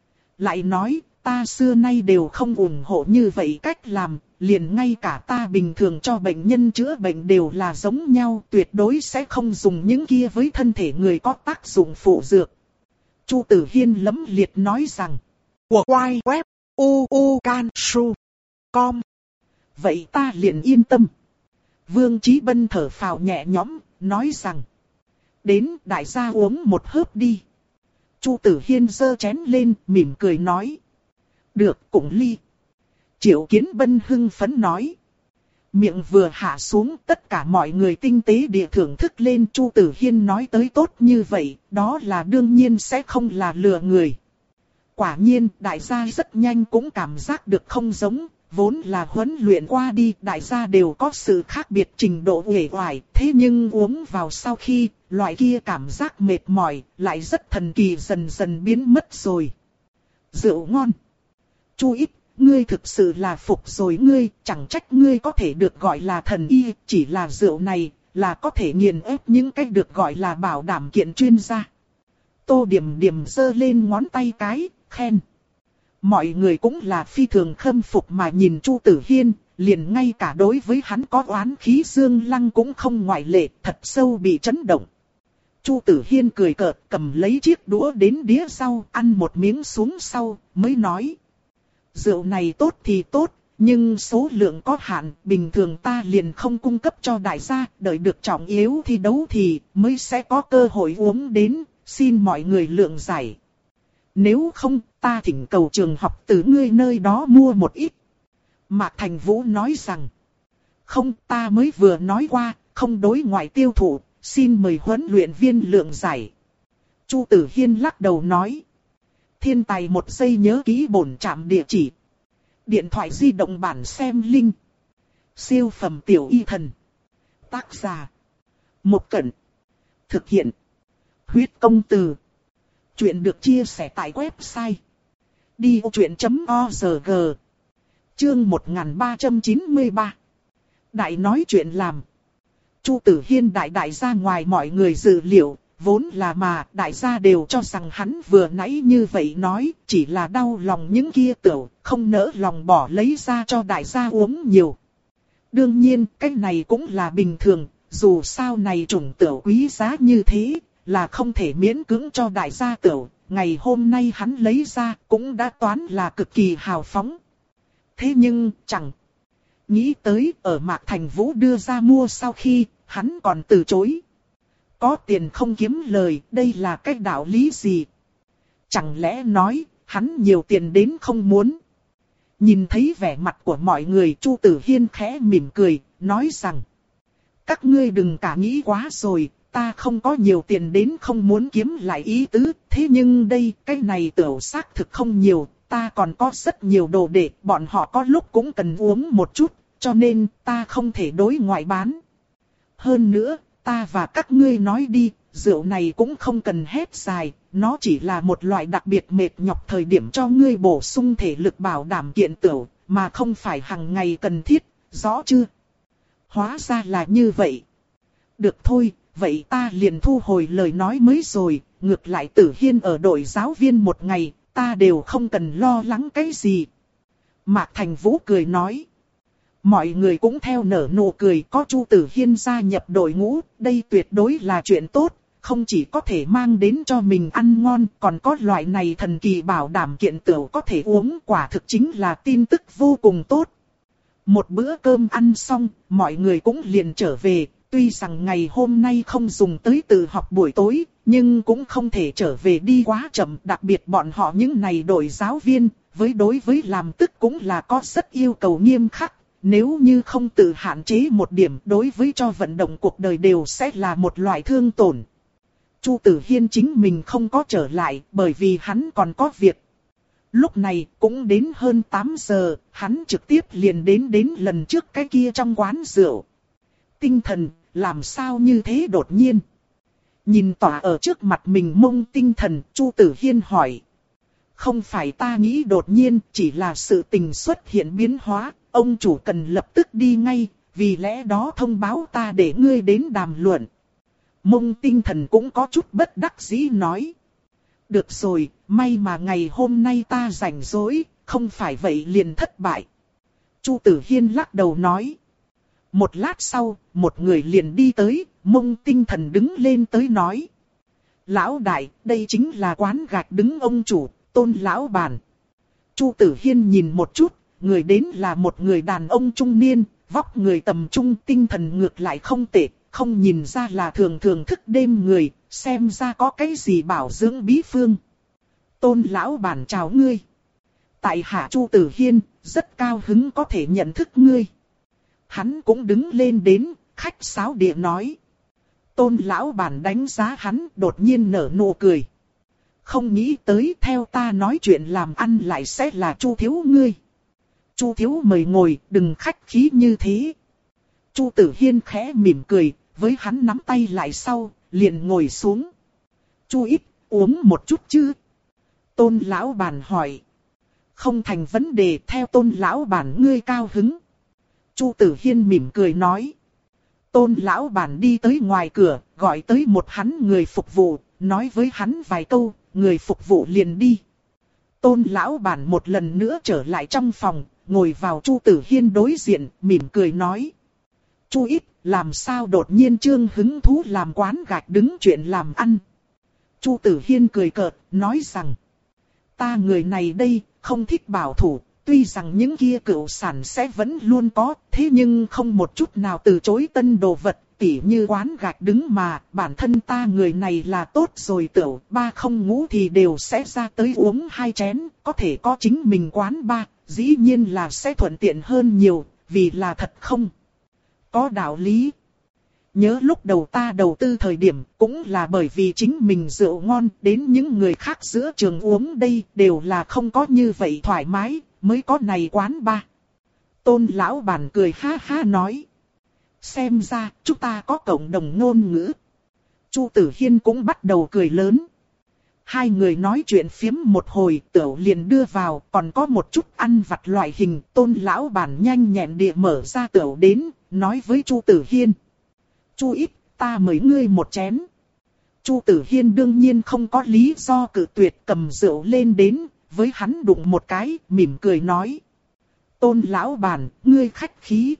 Lại nói, ta xưa nay đều không ủng hộ như vậy cách làm, liền ngay cả ta bình thường cho bệnh nhân chữa bệnh đều là giống nhau, tuyệt đối sẽ không dùng những kia với thân thể người có tác dụng phụ dược. Chu Tử Hiên lẫm liệt nói rằng, của quay web u u can su com. Vậy ta liền yên tâm. Vương Chí Bân thở phào nhẹ nhõm, nói rằng, đến đại gia uống một hớp đi. Chu Tử Hiên giơ chén lên, mỉm cười nói. Được, cũng ly. Triệu Kiến Bân hưng phấn nói. Miệng vừa hạ xuống, tất cả mọi người tinh tế địa thưởng thức lên. Chu Tử Hiên nói tới tốt như vậy, đó là đương nhiên sẽ không là lừa người. Quả nhiên, đại gia rất nhanh cũng cảm giác được không giống. Vốn là huấn luyện qua đi, đại gia đều có sự khác biệt trình độ uể oải. Thế nhưng uống vào sau khi, loại kia cảm giác mệt mỏi, lại rất thần kỳ dần dần biến mất rồi. Rượu ngon. Chu ít, ngươi thực sự là phục rồi ngươi, chẳng trách ngươi có thể được gọi là thần y, chỉ là rượu này, là có thể nghiền ép những cách được gọi là bảo đảm kiện chuyên gia. Tô Điểm Điểm giơ lên ngón tay cái, khen. Mọi người cũng là phi thường khâm phục mà nhìn Chu Tử Hiên, liền ngay cả đối với hắn có oán khí Dương Lăng cũng không ngoại lệ, thật sâu bị chấn động. Chu Tử Hiên cười cợt, cầm lấy chiếc đũa đến đĩa sau, ăn một miếng xuống sau, mới nói. Rượu này tốt thì tốt, nhưng số lượng có hạn, bình thường ta liền không cung cấp cho đại gia, đợi được trọng yếu thi đấu thì mới sẽ có cơ hội uống đến, xin mọi người lượng giải. Nếu không, ta thỉnh cầu trường học từ ngươi nơi đó mua một ít. Mạc Thành Vũ nói rằng, không, ta mới vừa nói qua, không đối ngoại tiêu thụ, xin mời huấn luyện viên lượng giải. Chu Tử Hiên lắc đầu nói, thiên tài một giây nhớ ký bổn trạm địa chỉ. Điện thoại di động bản xem link. Siêu phẩm tiểu y thần. Tác giả, Một Cẩn. Thực hiện, Huyết Công Từ. Chuyện được chia sẻ tại website đi ô chuyện chấm org. Chương một nghìn ba trăm chín mươi ba. Đại nói chuyện làm. Chu Tử Hiên đại đại ra ngoài mọi người dự liệu, vốn là mà đại gia đều cho rằng hắn vừa nãy như vậy nói, chỉ là đau lòng những kia tửu, không nỡ lòng bỏ lấy ra cho đại gia uống nhiều. Đương nhiên, cái này cũng là bình thường, dù sao này chủng tửu quý giá như thế, là không thể miễn cưỡng cho đại gia tửu, ngày hôm nay hắn lấy ra cũng đã toán là cực kỳ hào phóng. Thế nhưng, chẳng nghĩ tới ở Mạc Thành Vũ đưa ra mua sau khi, hắn còn từ chối. Có tiền không kiếm lời, đây là cái đạo lý gì? Chẳng lẽ nói, hắn nhiều tiền đến không muốn? Nhìn thấy vẻ mặt của mọi người, Chu Tử Hiên khẽ mỉm cười, nói rằng, các ngươi đừng cả nghĩ quá rồi, ta không có nhiều tiền đến không muốn kiếm lại ý tứ, thế nhưng đây, cái này tửu xác thực không nhiều, ta còn có rất nhiều đồ để, bọn họ có lúc cũng cần uống một chút, cho nên ta không thể đối ngoại bán. Hơn nữa, ta và các ngươi nói đi, rượu này cũng không cần hét dài, nó chỉ là một loại đặc biệt mệt nhọc thời điểm cho ngươi bổ sung thể lực bảo đảm kiện tửu, mà không phải hàng ngày cần thiết, rõ chưa? Hóa ra là như vậy. Được thôi, vậy ta liền thu hồi lời nói mới rồi, ngược lại Tử Hiên ở đội giáo viên một ngày, ta đều không cần lo lắng cái gì. Mạc Thành Vũ cười nói. Mọi người cũng theo nở nụ cười, có Chu Tử Hiên gia nhập đội ngũ, đây tuyệt đối là chuyện tốt, không chỉ có thể mang đến cho mình ăn ngon, còn có loại này thần kỳ bảo đảm kiện tửu có thể uống, quả thực chính là tin tức vô cùng tốt. Một bữa cơm ăn xong, mọi người cũng liền trở về, tuy rằng ngày hôm nay không dùng tới từ học buổi tối, nhưng cũng không thể trở về đi quá chậm, đặc biệt bọn họ những này đội giáo viên, với đối với làm tức cũng là có rất yêu cầu nghiêm khắc. nếu như không tự hạn chế một điểm đối với cho vận động cuộc đời đều sẽ là một loại thương tổn. Chu Tử Hiên chính mình không có trở lại bởi vì hắn còn có việc. Lúc này cũng đến hơn tám giờ, hắn trực tiếp liền đến đến lần trước cái kia trong quán rượu. Tinh thần, làm sao như thế đột nhiên? Nhìn tỏa ở trước mặt mình mông tinh thần, Chu Tử Hiên hỏi. Không phải ta nghĩ đột nhiên, chỉ là sự tình xuất hiện biến hóa, ông chủ cần lập tức đi ngay, vì lẽ đó thông báo ta để ngươi đến đàm luận. Mông tinh thần cũng có chút bất đắc dĩ nói. Được rồi, may mà ngày hôm nay ta rảnh rỗi, không phải vậy liền thất bại. Chu Tử Hiên lắc đầu nói. Một lát sau, một người liền đi tới, mông tinh thần đứng lên tới nói. Lão đại, đây chính là quán gạch đứng ông chủ, Tôn lão bản. Chu Tử Hiên nhìn một chút, người đến là một người đàn ông trung niên, vóc người tầm trung, tinh thần ngược lại không tệ, không nhìn ra là thường thường thức đêm người, xem ra có cái gì bảo dưỡng bí phương. Tôn lão bản chào ngươi. Tại hạ Chu Tử Hiên, rất cao hứng có thể nhận thức ngươi. Hắn cũng đứng lên đến, khách sáo địa nói. Tôn lão bản đánh giá hắn, đột nhiên nở nụ cười. Không nghĩ tới theo ta nói chuyện làm ăn lại sẽ là Chu thiếu ngươi. Chu thiếu mời ngồi, đừng khách khí như thế. Chu Tử Hiên khẽ mỉm cười, với hắn nắm tay lại sau, liền ngồi xuống. Chu ít, uống một chút chứ? Tôn lão bản hỏi. Không thành vấn đề, theo Tôn lão bản ngươi cao hứng. Chu Tử Hiên mỉm cười nói. Tôn lão bản đi tới ngoài cửa, gọi tới một hắn người phục vụ, nói với hắn vài câu, người phục vụ liền đi. Tôn lão bản một lần nữa trở lại trong phòng, ngồi vào Chu Tử Hiên đối diện, mỉm cười nói. Chu ít, làm sao đột nhiên trương hứng thú làm quán gạch đứng chuyện làm ăn. Chu Tử Hiên cười cợt, nói rằng. Ta người này đây, không thích bảo thủ, tuy rằng những kia cựu sản sẽ vẫn luôn có, thế nhưng không một chút nào từ chối tân đồ vật, tỉ như quán gạch đứng mà, bản thân ta người này là tốt rồi tửu, ba không ngủ thì đều sẽ ra tới uống hai chén, có thể có chính mình quán ba, dĩ nhiên là sẽ thuận tiện hơn nhiều, vì là thật không? Có đạo lý. Nhớ lúc đầu ta đầu tư thời điểm cũng là bởi vì chính mình rượu ngon đến những người khác giữa trường uống đây đều là không có như vậy thoải mái, mới có này quán ba. Tôn lão bản cười ha ha nói. Xem ra chúng ta có cộng đồng ngôn ngữ. Chu Tử Hiên cũng bắt đầu cười lớn. Hai người nói chuyện phiếm một hồi, tửu liền đưa vào, còn có một chút ăn vặt loại hình. Tôn lão bản nhanh nhẹn địa mở ra tửu đến, nói với Chu Tử Hiên. Chu ít, ta mời ngươi một chén. Chu Tử Hiên đương nhiên không có lý do cự tuyệt, cầm rượu lên đến, với hắn đụng một cái, mỉm cười nói. Tôn lão bản, ngươi khách khí.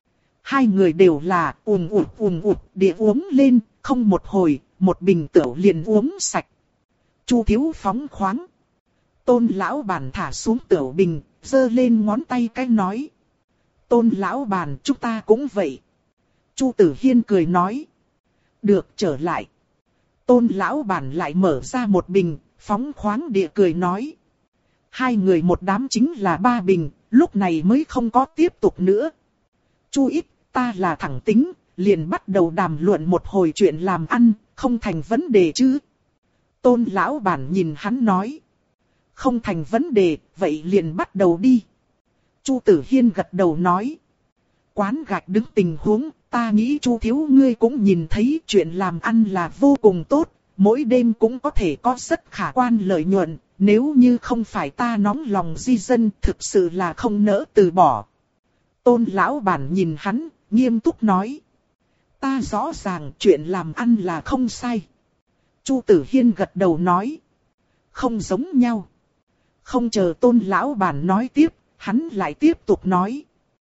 Hai người đều là ùm ụt ùm ụt địa uống lên, không một hồi, một bình tửu liền uống sạch. Chu thiếu phóng khoáng. Tôn lão bản thả xuống tửu bình, giơ lên ngón tay cái nói. Tôn lão bản, chúng ta cũng vậy. Chu Tử Hiên cười nói. Được, trở lại. Tôn lão bản lại mở ra một bình, phóng khoáng địa cười nói. Hai người một đám chính là ba bình, lúc này mới không có tiếp tục nữa. Chu ít, ta là thẳng tính, liền bắt đầu đàm luận một hồi chuyện làm ăn, không thành vấn đề chứ. Tôn lão bản nhìn hắn nói. Không thành vấn đề, vậy liền bắt đầu đi. Chu Tử Hiên gật đầu nói. Quán gạch đứng tình huống, ta nghĩ Chu thiếu ngươi cũng nhìn thấy chuyện làm ăn là vô cùng tốt, mỗi đêm cũng có thể có rất khả quan lợi nhuận, nếu như không phải ta nóng lòng di dân thực sự là không nỡ từ bỏ. Tôn lão bản nhìn hắn, nghiêm túc nói. Ta rõ ràng chuyện làm ăn là không sai. Chu Tử Hiên gật đầu nói. Không giống nhau. Không chờ tôn lão bản nói tiếp, hắn lại tiếp tục nói.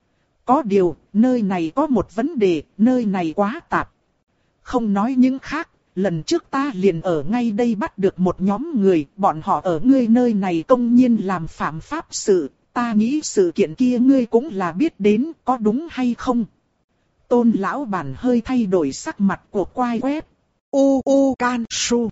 Có điều, nơi này có một vấn đề, nơi này quá tạp. Không nói những khác, lần trước ta liền ở ngay đây bắt được một nhóm người, bọn họ ở ngươi nơi này công nhiên làm phạm pháp sự, ta nghĩ sự kiện kia ngươi cũng là biết đến, có đúng hay không? Tôn lão bản hơi thay đổi sắc mặt của quai quét. U U Can Su.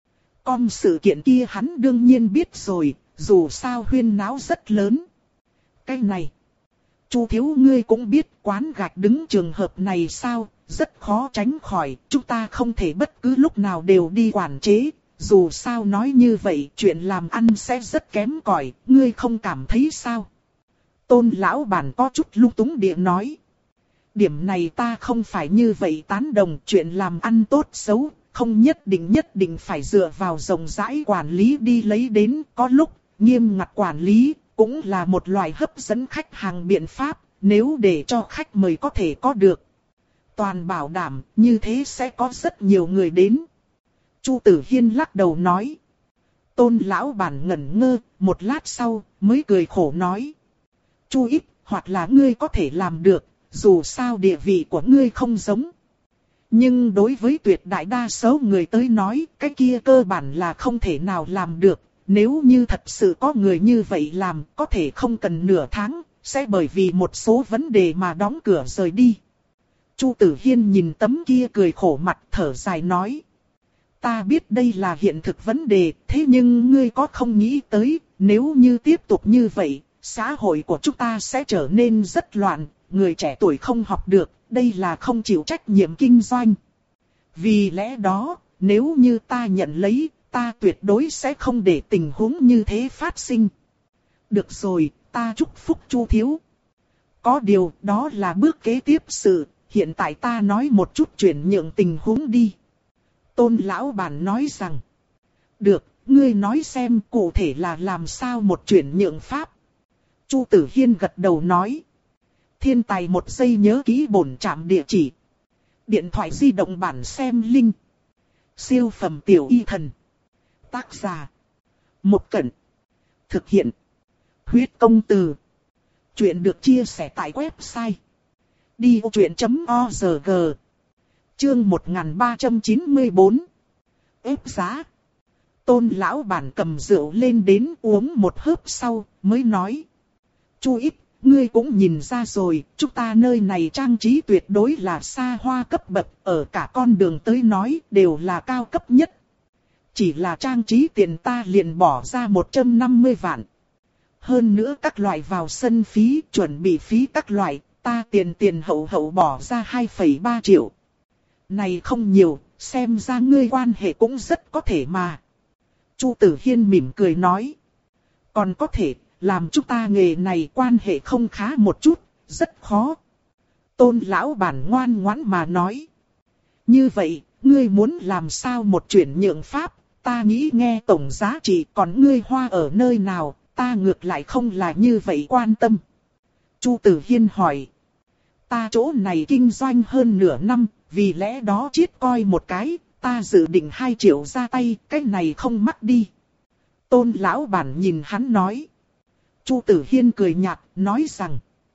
Com sự kiện kia hắn đương nhiên biết rồi, dù sao huyên náo rất lớn. Cái này. Chu thiếu ngươi cũng biết quán gạch đứng trường hợp này sao, rất khó tránh khỏi, chúng ta không thể bất cứ lúc nào đều đi quản chế. Dù sao nói như vậy chuyện làm ăn sẽ rất kém cỏi, ngươi không cảm thấy sao? Tôn lão bản có chút lung túng địa nói. Điểm này ta không phải như vậy tán đồng, chuyện làm ăn tốt xấu, không nhất định nhất định phải dựa vào rộng rãi quản lý đi lấy đến, có lúc nghiêm ngặt quản lý cũng là một loại hấp dẫn khách hàng biện pháp, nếu để cho khách mời có thể có được toàn bảo đảm, như thế sẽ có rất nhiều người đến. Chu Tử Hiên lắc đầu nói. Tôn lão bản ngẩn ngơ, một lát sau mới cười khổ nói. Chu ít, hoặc là ngươi có thể làm được, dù sao địa vị của ngươi không giống. Nhưng đối với tuyệt đại đa số người tới nói, cái kia cơ bản là không thể nào làm được. Nếu như thật sự có người như vậy làm, có thể không cần nửa tháng, sẽ bởi vì một số vấn đề mà đóng cửa rời đi. Chu Tử Hiên nhìn tấm kia cười khổ mặt thở dài nói. Ta biết đây là hiện thực vấn đề, thế nhưng ngươi có không nghĩ tới, nếu như tiếp tục như vậy, xã hội của chúng ta sẽ trở nên rất loạn, người trẻ tuổi không học được, đây là không chịu trách nhiệm kinh doanh. Vì lẽ đó, nếu như ta nhận lấy, ta tuyệt đối sẽ không để tình huống như thế phát sinh. Được rồi, ta chúc phúc Chu thiếu. Có điều, đó là bước kế tiếp sự, hiện tại ta nói một chút chuyển nhượng tình huống đi. Tôn lão bản nói rằng. Được, ngươi nói xem cụ thể là làm sao một chuyển nhượng pháp. Chu Tử Hiên gật đầu nói. Thiên tài một giây nhớ kỹ bổn trạm địa chỉ. Điện thoại di động bản xem link. Siêu phẩm tiểu y thần. Tác giả. Một Cẩn. Thực hiện. Huyết công từ. Chuyện được chia sẻ tại website. đi ô chuyện chấm org. Chương một nghìn ba trăm chín mươi tư. Ép giá. Tôn lão bản cầm rượu lên đến uống một hớp sau, mới nói. Chu ít, ngươi cũng nhìn ra rồi, chúng ta nơi này trang trí tuyệt đối là xa hoa cấp bậc, ở cả con đường tới nói đều là cao cấp nhất. Chỉ là trang trí tiền ta liền bỏ ra một trăm năm mươi vạn. Hơn nữa các loại vào sân phí, chuẩn bị phí các loại, ta tiền tiền hậu hậu bỏ ra hai phẩy ba triệu. Này không nhiều, xem ra ngươi quan hệ cũng rất có thể mà. Chu Tử Hiên mỉm cười nói. Còn có thể, làm chúng ta nghề này quan hệ không khá một chút, rất khó. Tôn lão bản ngoan ngoãn mà nói. Như vậy, ngươi muốn làm sao một chuyển nhượng pháp, ta nghĩ nghe tổng giá trị, còn ngươi hoa ở nơi nào, ta ngược lại không là như vậy quan tâm. Chu Tử Hiên hỏi. Ta chỗ này kinh doanh hơn nửa năm, vì lẽ đó chiết coi một cái, ta dự định hai triệu ra tay, cái này không mắc đi. Tôn lão bản nhìn hắn nói. Chu Tử Hiên cười nhạt, nói rằng.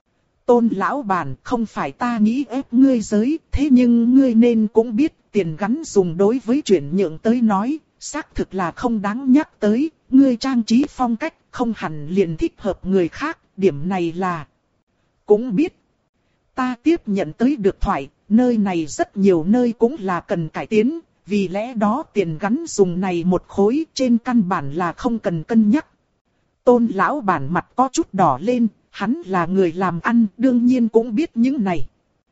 Tôn lão bản, không phải ta nghĩ ép ngươi giới, thế nhưng ngươi nên cũng biết tiền gắn dùng đối với chuyển nhượng tới nói, xác thực là không đáng nhắc tới, ngươi trang trí phong cách không hẳn liền thích hợp người khác, điểm này là cũng biết. Ta tiếp nhận tới được thoại, nơi này rất nhiều nơi cũng là cần cải tiến, vì lẽ đó tiền gắn dùng này một khối trên căn bản là không cần cân nhắc. Tôn lão bản mặt có chút đỏ lên, hắn là người làm ăn đương nhiên cũng biết những này.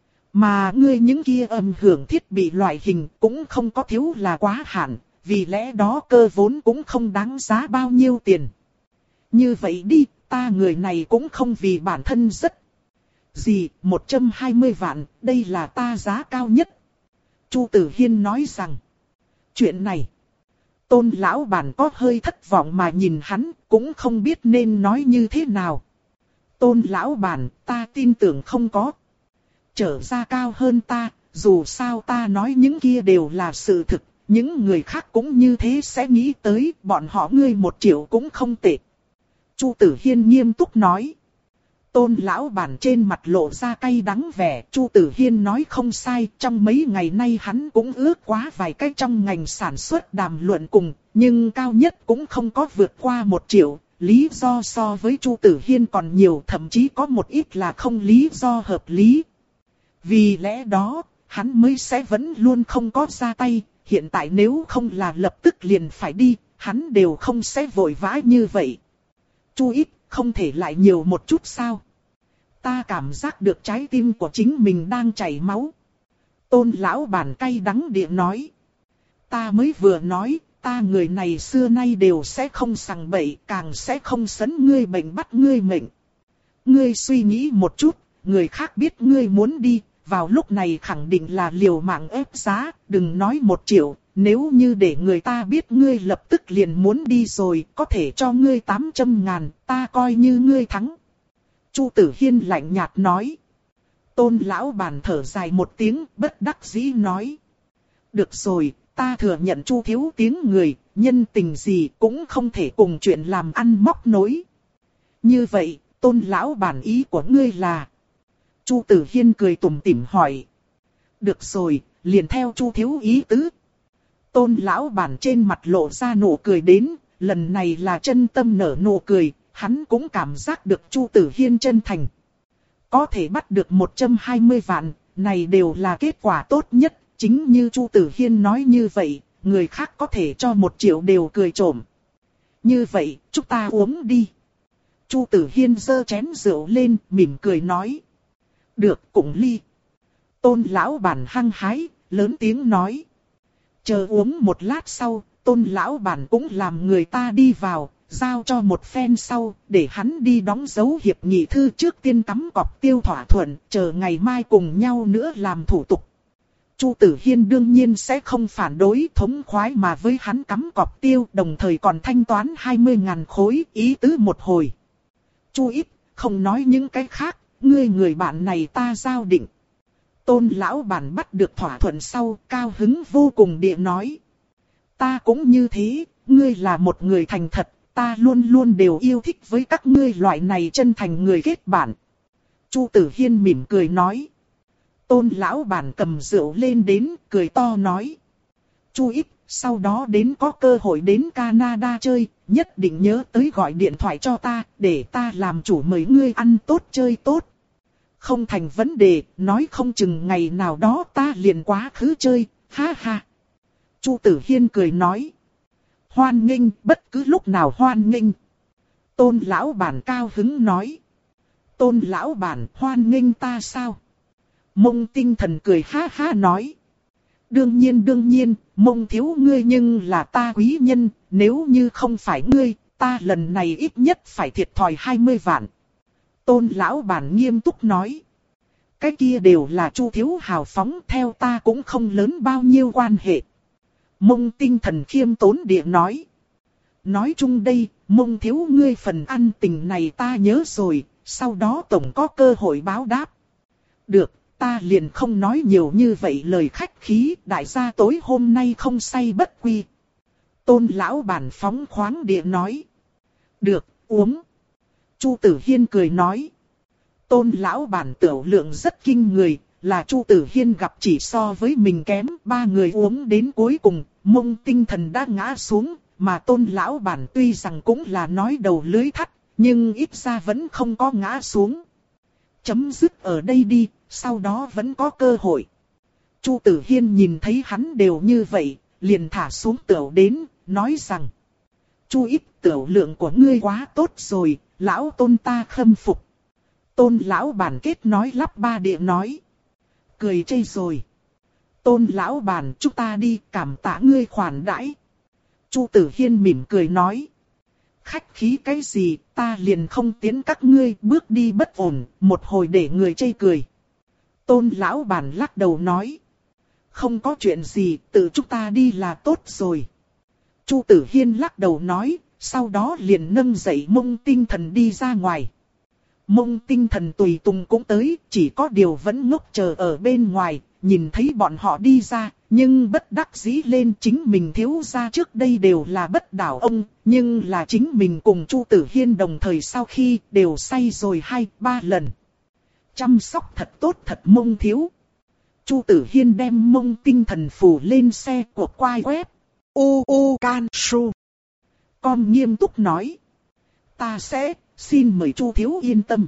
Mà ngươi những kia âm hưởng thiết bị loại hình cũng không có thiếu là quá hạn, vì lẽ đó cơ vốn cũng không đáng giá bao nhiêu tiền. Như vậy đi, ta người này cũng không vì bản thân rất gì, một trăm hai mươi vạn, đây là ta giá cao nhất. Chu Tử Hiên nói rằng, chuyện này, Tôn lão bản có hơi thất vọng mà nhìn hắn, cũng không biết nên nói như thế nào. Tôn lão bản, ta tin tưởng không có trở ra cao hơn ta, dù sao ta nói những kia đều là sự thực, những người khác cũng như thế sẽ nghĩ tới, bọn họ ngươi một triệu cũng không tệ. Chu Tử Hiên nghiêm túc nói. Tôn lão bản trên mặt lộ ra cay đắng vẻ, Chu Tử Hiên nói không sai, trong mấy ngày nay hắn cũng ước quá vài cái trong ngành sản xuất đàm luận cùng, nhưng cao nhất cũng không có vượt qua một triệu, lý do so với Chu Tử Hiên còn nhiều, thậm chí có một ít là không lý do hợp lý. Vì lẽ đó, hắn mới sẽ vẫn luôn không có ra tay, hiện tại nếu không là lập tức liền phải đi, hắn đều không sẽ vội vã như vậy. Chu ít, không thể lại nhiều một chút sao? ta cảm giác được trái tim của chính mình đang chảy máu. Tôn lão bản cay đắng địa nói. Ta mới vừa nói, ta người này xưa nay đều sẽ không sằng bậy, càng sẽ không sấn ngươi bệnh bắt ngươi mệnh. Ngươi suy nghĩ một chút, người khác biết ngươi muốn đi, vào lúc này khẳng định là liều mạng ép giá, đừng nói một triệu, nếu như để người ta biết ngươi lập tức liền muốn đi rồi, có thể cho ngươi tám trăm ngàn, ta coi như ngươi thắng. Chu Tử Hiên lạnh nhạt nói. Tôn lão bản thở dài một tiếng, bất đắc dĩ nói. Được rồi, ta thừa nhận Chu thiếu tiếng người, nhân tình gì cũng không thể cùng chuyện làm ăn móc nối. Như vậy, Tôn lão bản ý của ngươi là? Chu Tử Hiên cười tủm tỉm hỏi. Được rồi, liền theo Chu thiếu ý tứ. Tôn lão bản trên mặt lộ ra nụ cười đến, lần này là chân tâm nở nụ cười, hắn cũng cảm giác được Chu Tử Hiên chân thành. Có thể bắt được một trăm hai mươi vạn, này đều là kết quả tốt nhất, chính như Chu Tử Hiên nói như vậy, người khác có thể cho một triệu đều cười trộm. Như vậy, chúng ta uống đi. Chu Tử Hiên giơ chén rượu lên, mỉm cười nói. Được, cùng ly. Tôn lão bản hăng hái, lớn tiếng nói. Chờ uống một lát sau, Tôn lão bản cũng làm người ta đi vào, giao cho một phen sau, để hắn đi đóng dấu hiệp nghị thư trước tiên cắm cọc tiêu thỏa thuận, chờ ngày mai cùng nhau nữa làm thủ tục. Chu Tử Hiên đương nhiên sẽ không phản đối, thống khoái mà với hắn cắm cọc tiêu, đồng thời còn thanh toán hai mươi ngàn khối, ý tứ một hồi. Chu ít, không nói những cái khác, ngươi người bạn này ta giao định. Tôn lão bản bắt được thỏa thuận sau, cao hứng vô cùng địa nói. Ta cũng như thế, ngươi là một người thành thật, ta luôn luôn đều yêu thích với các ngươi loại này chân thành người kết bạn. Chu Tử Hiên mỉm cười nói. Tôn lão bản cầm rượu lên đến, cười to nói. Chu ít, sau đó đến có cơ hội đến Canada chơi, nhất định nhớ tới gọi điện thoại cho ta, để ta làm chủ mời ngươi ăn tốt chơi tốt. Không thành vấn đề, nói không chừng ngày nào đó ta liền quá khứ chơi, ha ha. Chu Tử Hiên cười nói. Hoan nghênh, bất cứ lúc nào hoan nghênh. Tôn lão bản cao hứng nói. Tôn lão bản hoan nghênh ta sao? Mông Tinh Thần cười ha ha nói. Đương nhiên đương nhiên, Mông thiếu ngươi nhưng là ta quý nhân, nếu như không phải ngươi, ta lần này ít nhất phải thiệt thòi hai mươi vạn. Tôn lão bản nghiêm túc nói. Cái kia đều là Chu thiếu hào phóng, theo ta cũng không lớn bao nhiêu quan hệ. Mông Tinh Thần khiêm tốn địa nói. Nói chung đây, Mông thiếu ngươi phần ăn tình này ta nhớ rồi, sau đó tổng có cơ hội báo đáp. Được, ta liền không nói nhiều như vậy lời khách khí, đại gia tối hôm nay không say bất quy. Tôn lão bản phóng khoáng địa nói. Được, uống. Chu Tử Hiên cười nói. Tôn lão bản tiểu lượng rất kinh người, là Chu Tử Hiên gặp chỉ so với mình kém, ba người uống đến cuối cùng, Mông Tinh Thần đã ngã xuống, mà Tôn lão bản tuy rằng cũng là nói đầu lưới thắt, nhưng ít ra vẫn không có ngã xuống. Chấm dứt ở đây đi, sau đó vẫn có cơ hội. Chu Tử Hiên nhìn thấy hắn đều như vậy, liền thả xuống tửu đến, nói rằng. Chu ít, tửu lượng của ngươi quá tốt rồi, lão Tôn ta khâm phục. Tôn lão bản kết nói lắp ba địa nói. Cười chê rồi. Tôn lão bản, chúng ta đi, cảm tạ ngươi khoản đãi. Chu Tử Hiên mỉm cười nói. Khách khí cái gì, ta liền không tiến các ngươi, bước đi bất ổn, một hồi để người chê cười. Tôn lão bản lắc đầu nói. Không có chuyện gì, tự chúng ta đi là tốt rồi. Chu Tử Hiên lắc đầu nói, sau đó liền nâng dậy Mông Tinh Thần đi ra ngoài. Mông Tinh Thần tùy tùng cũng tới, chỉ có điều vẫn ngốc chờ ở bên ngoài, nhìn thấy bọn họ đi ra, nhưng bất đắc dĩ lên chính mình thiếu gia trước đây đều là bất đảo ông, nhưng là chính mình cùng Chu Tử Hiên đồng thời sau khi đều say rồi hai, ba lần. Chăm sóc thật tốt thật Mông thiếu. Chu Tử Hiên đem Mông Tinh Thần phủ lên xe của quai web. U U Can Su. Con nghiêm túc nói. Ta sẽ, xin mời Chu thiếu yên tâm.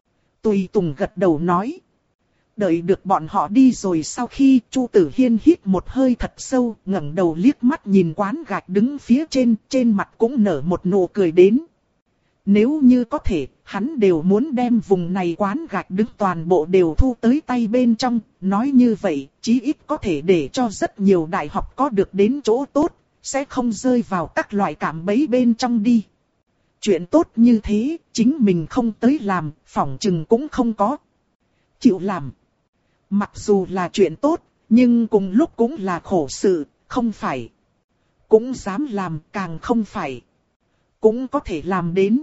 Tùy tùng gật đầu nói. Đợi được bọn họ đi rồi sau khi Chu Tử Hiên hít một hơi thật sâu, ngẩng đầu liếc mắt nhìn quán gạch đứng phía trên, trên mặt cũng nở một nụ cười đến. Nếu như có thể, hắn đều muốn đem vùng này quán gạch đứng toàn bộ đều thu tới tay bên trong. Nói như vậy, chí ít có thể để cho rất nhiều đại học có được đến chỗ tốt, sẽ không rơi vào các loại cạm bẫy bên trong đi. Chuyện tốt như thế, chính mình không tới làm, phỏng chừng cũng không có. Chịu làm. Mặc dù là chuyện tốt, nhưng cùng lúc cũng là khổ sự, không phải. Cũng dám làm, càng không phải. Cũng có thể làm đến.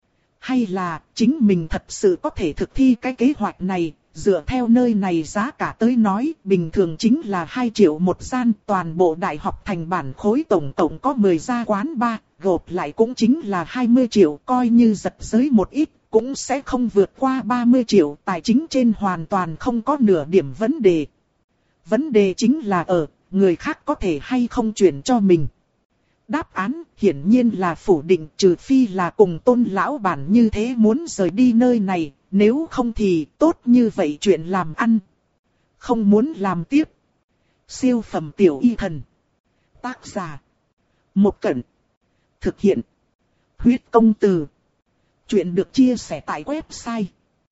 Hay là, chính mình thật sự có thể thực thi cái kế hoạch này, dựa theo nơi này giá cả tới nói, bình thường chính là hai triệu một gian, toàn bộ đại học thành bản khối tổng tổng có mười gia quán bar, gộp lại cũng chính là hai mươi triệu, coi như giật giới một ít, cũng sẽ không vượt qua ba mươi triệu, tài chính trên hoàn toàn không có nửa điểm vấn đề. Vấn đề chính là ở, người khác có thể hay không chuyển cho mình. Đáp án hiển nhiên là phủ định, trừ phi là cùng Tôn lão bản như thế muốn rời đi nơi này, nếu không thì tốt như vậy chuyện làm ăn. Không muốn làm tiếp. Siêu phẩm tiểu y thần. Tác giả. Một Cẩn. Thực hiện. Huyết công từ. Chuyện được chia sẻ tại website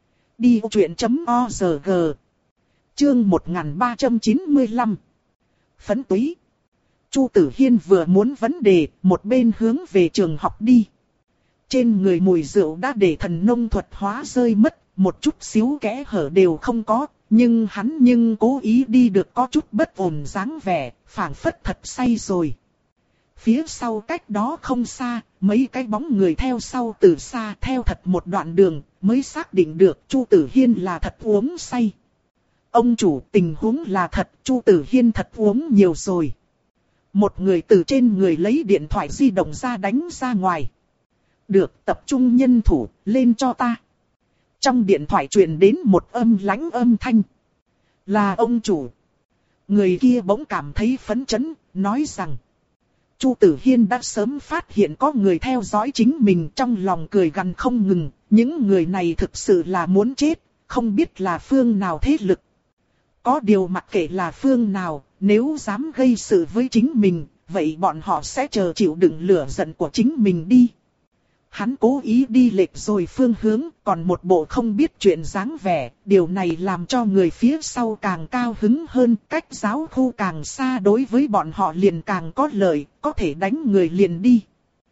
đi vô chuyện chấm org. Chương một nghìn ba trăm chín mươi lăm. Phấn túy. Chu Tử Hiên vừa muốn vấn đề, một bên hướng về trường học đi. Trên người mùi rượu đã để thần nông thuật hóa rơi mất, một chút xíu kẽ hở đều không có, nhưng hắn nhưng cố ý đi được có chút bất ổn dáng vẻ, phảng phất thật say rồi. Phía sau cách đó không xa, mấy cái bóng người theo sau từ xa theo thật một đoạn đường, mới xác định được Chu Tử Hiên là thật uống say. Ông chủ, tình huống là thật, Chu Tử Hiên thật uống nhiều rồi. Một người từ trên người lấy điện thoại di động ra đánh ra ngoài. Được, tập trung nhân thủ, lên cho ta. Trong điện thoại truyền đến một âm lãnh âm thanh. Là ông chủ. Người kia bỗng cảm thấy phấn chấn, nói rằng. Chu Tử Hiên đã sớm phát hiện có người theo dõi chính mình, trong lòng cười gằn không ngừng. Những người này thực sự là muốn chết, không biết là phương nào thế lực. Có điều mặc kệ là phương nào, nếu dám gây sự với chính mình, vậy bọn họ sẽ chờ chịu đựng lửa giận của chính mình đi. Hắn cố ý đi lệch rồi phương hướng, còn một bộ không biết chuyện dáng vẻ, điều này làm cho người phía sau càng cao hứng hơn, cách giáo khu càng xa đối với bọn họ liền càng có lợi, có thể đánh người liền đi.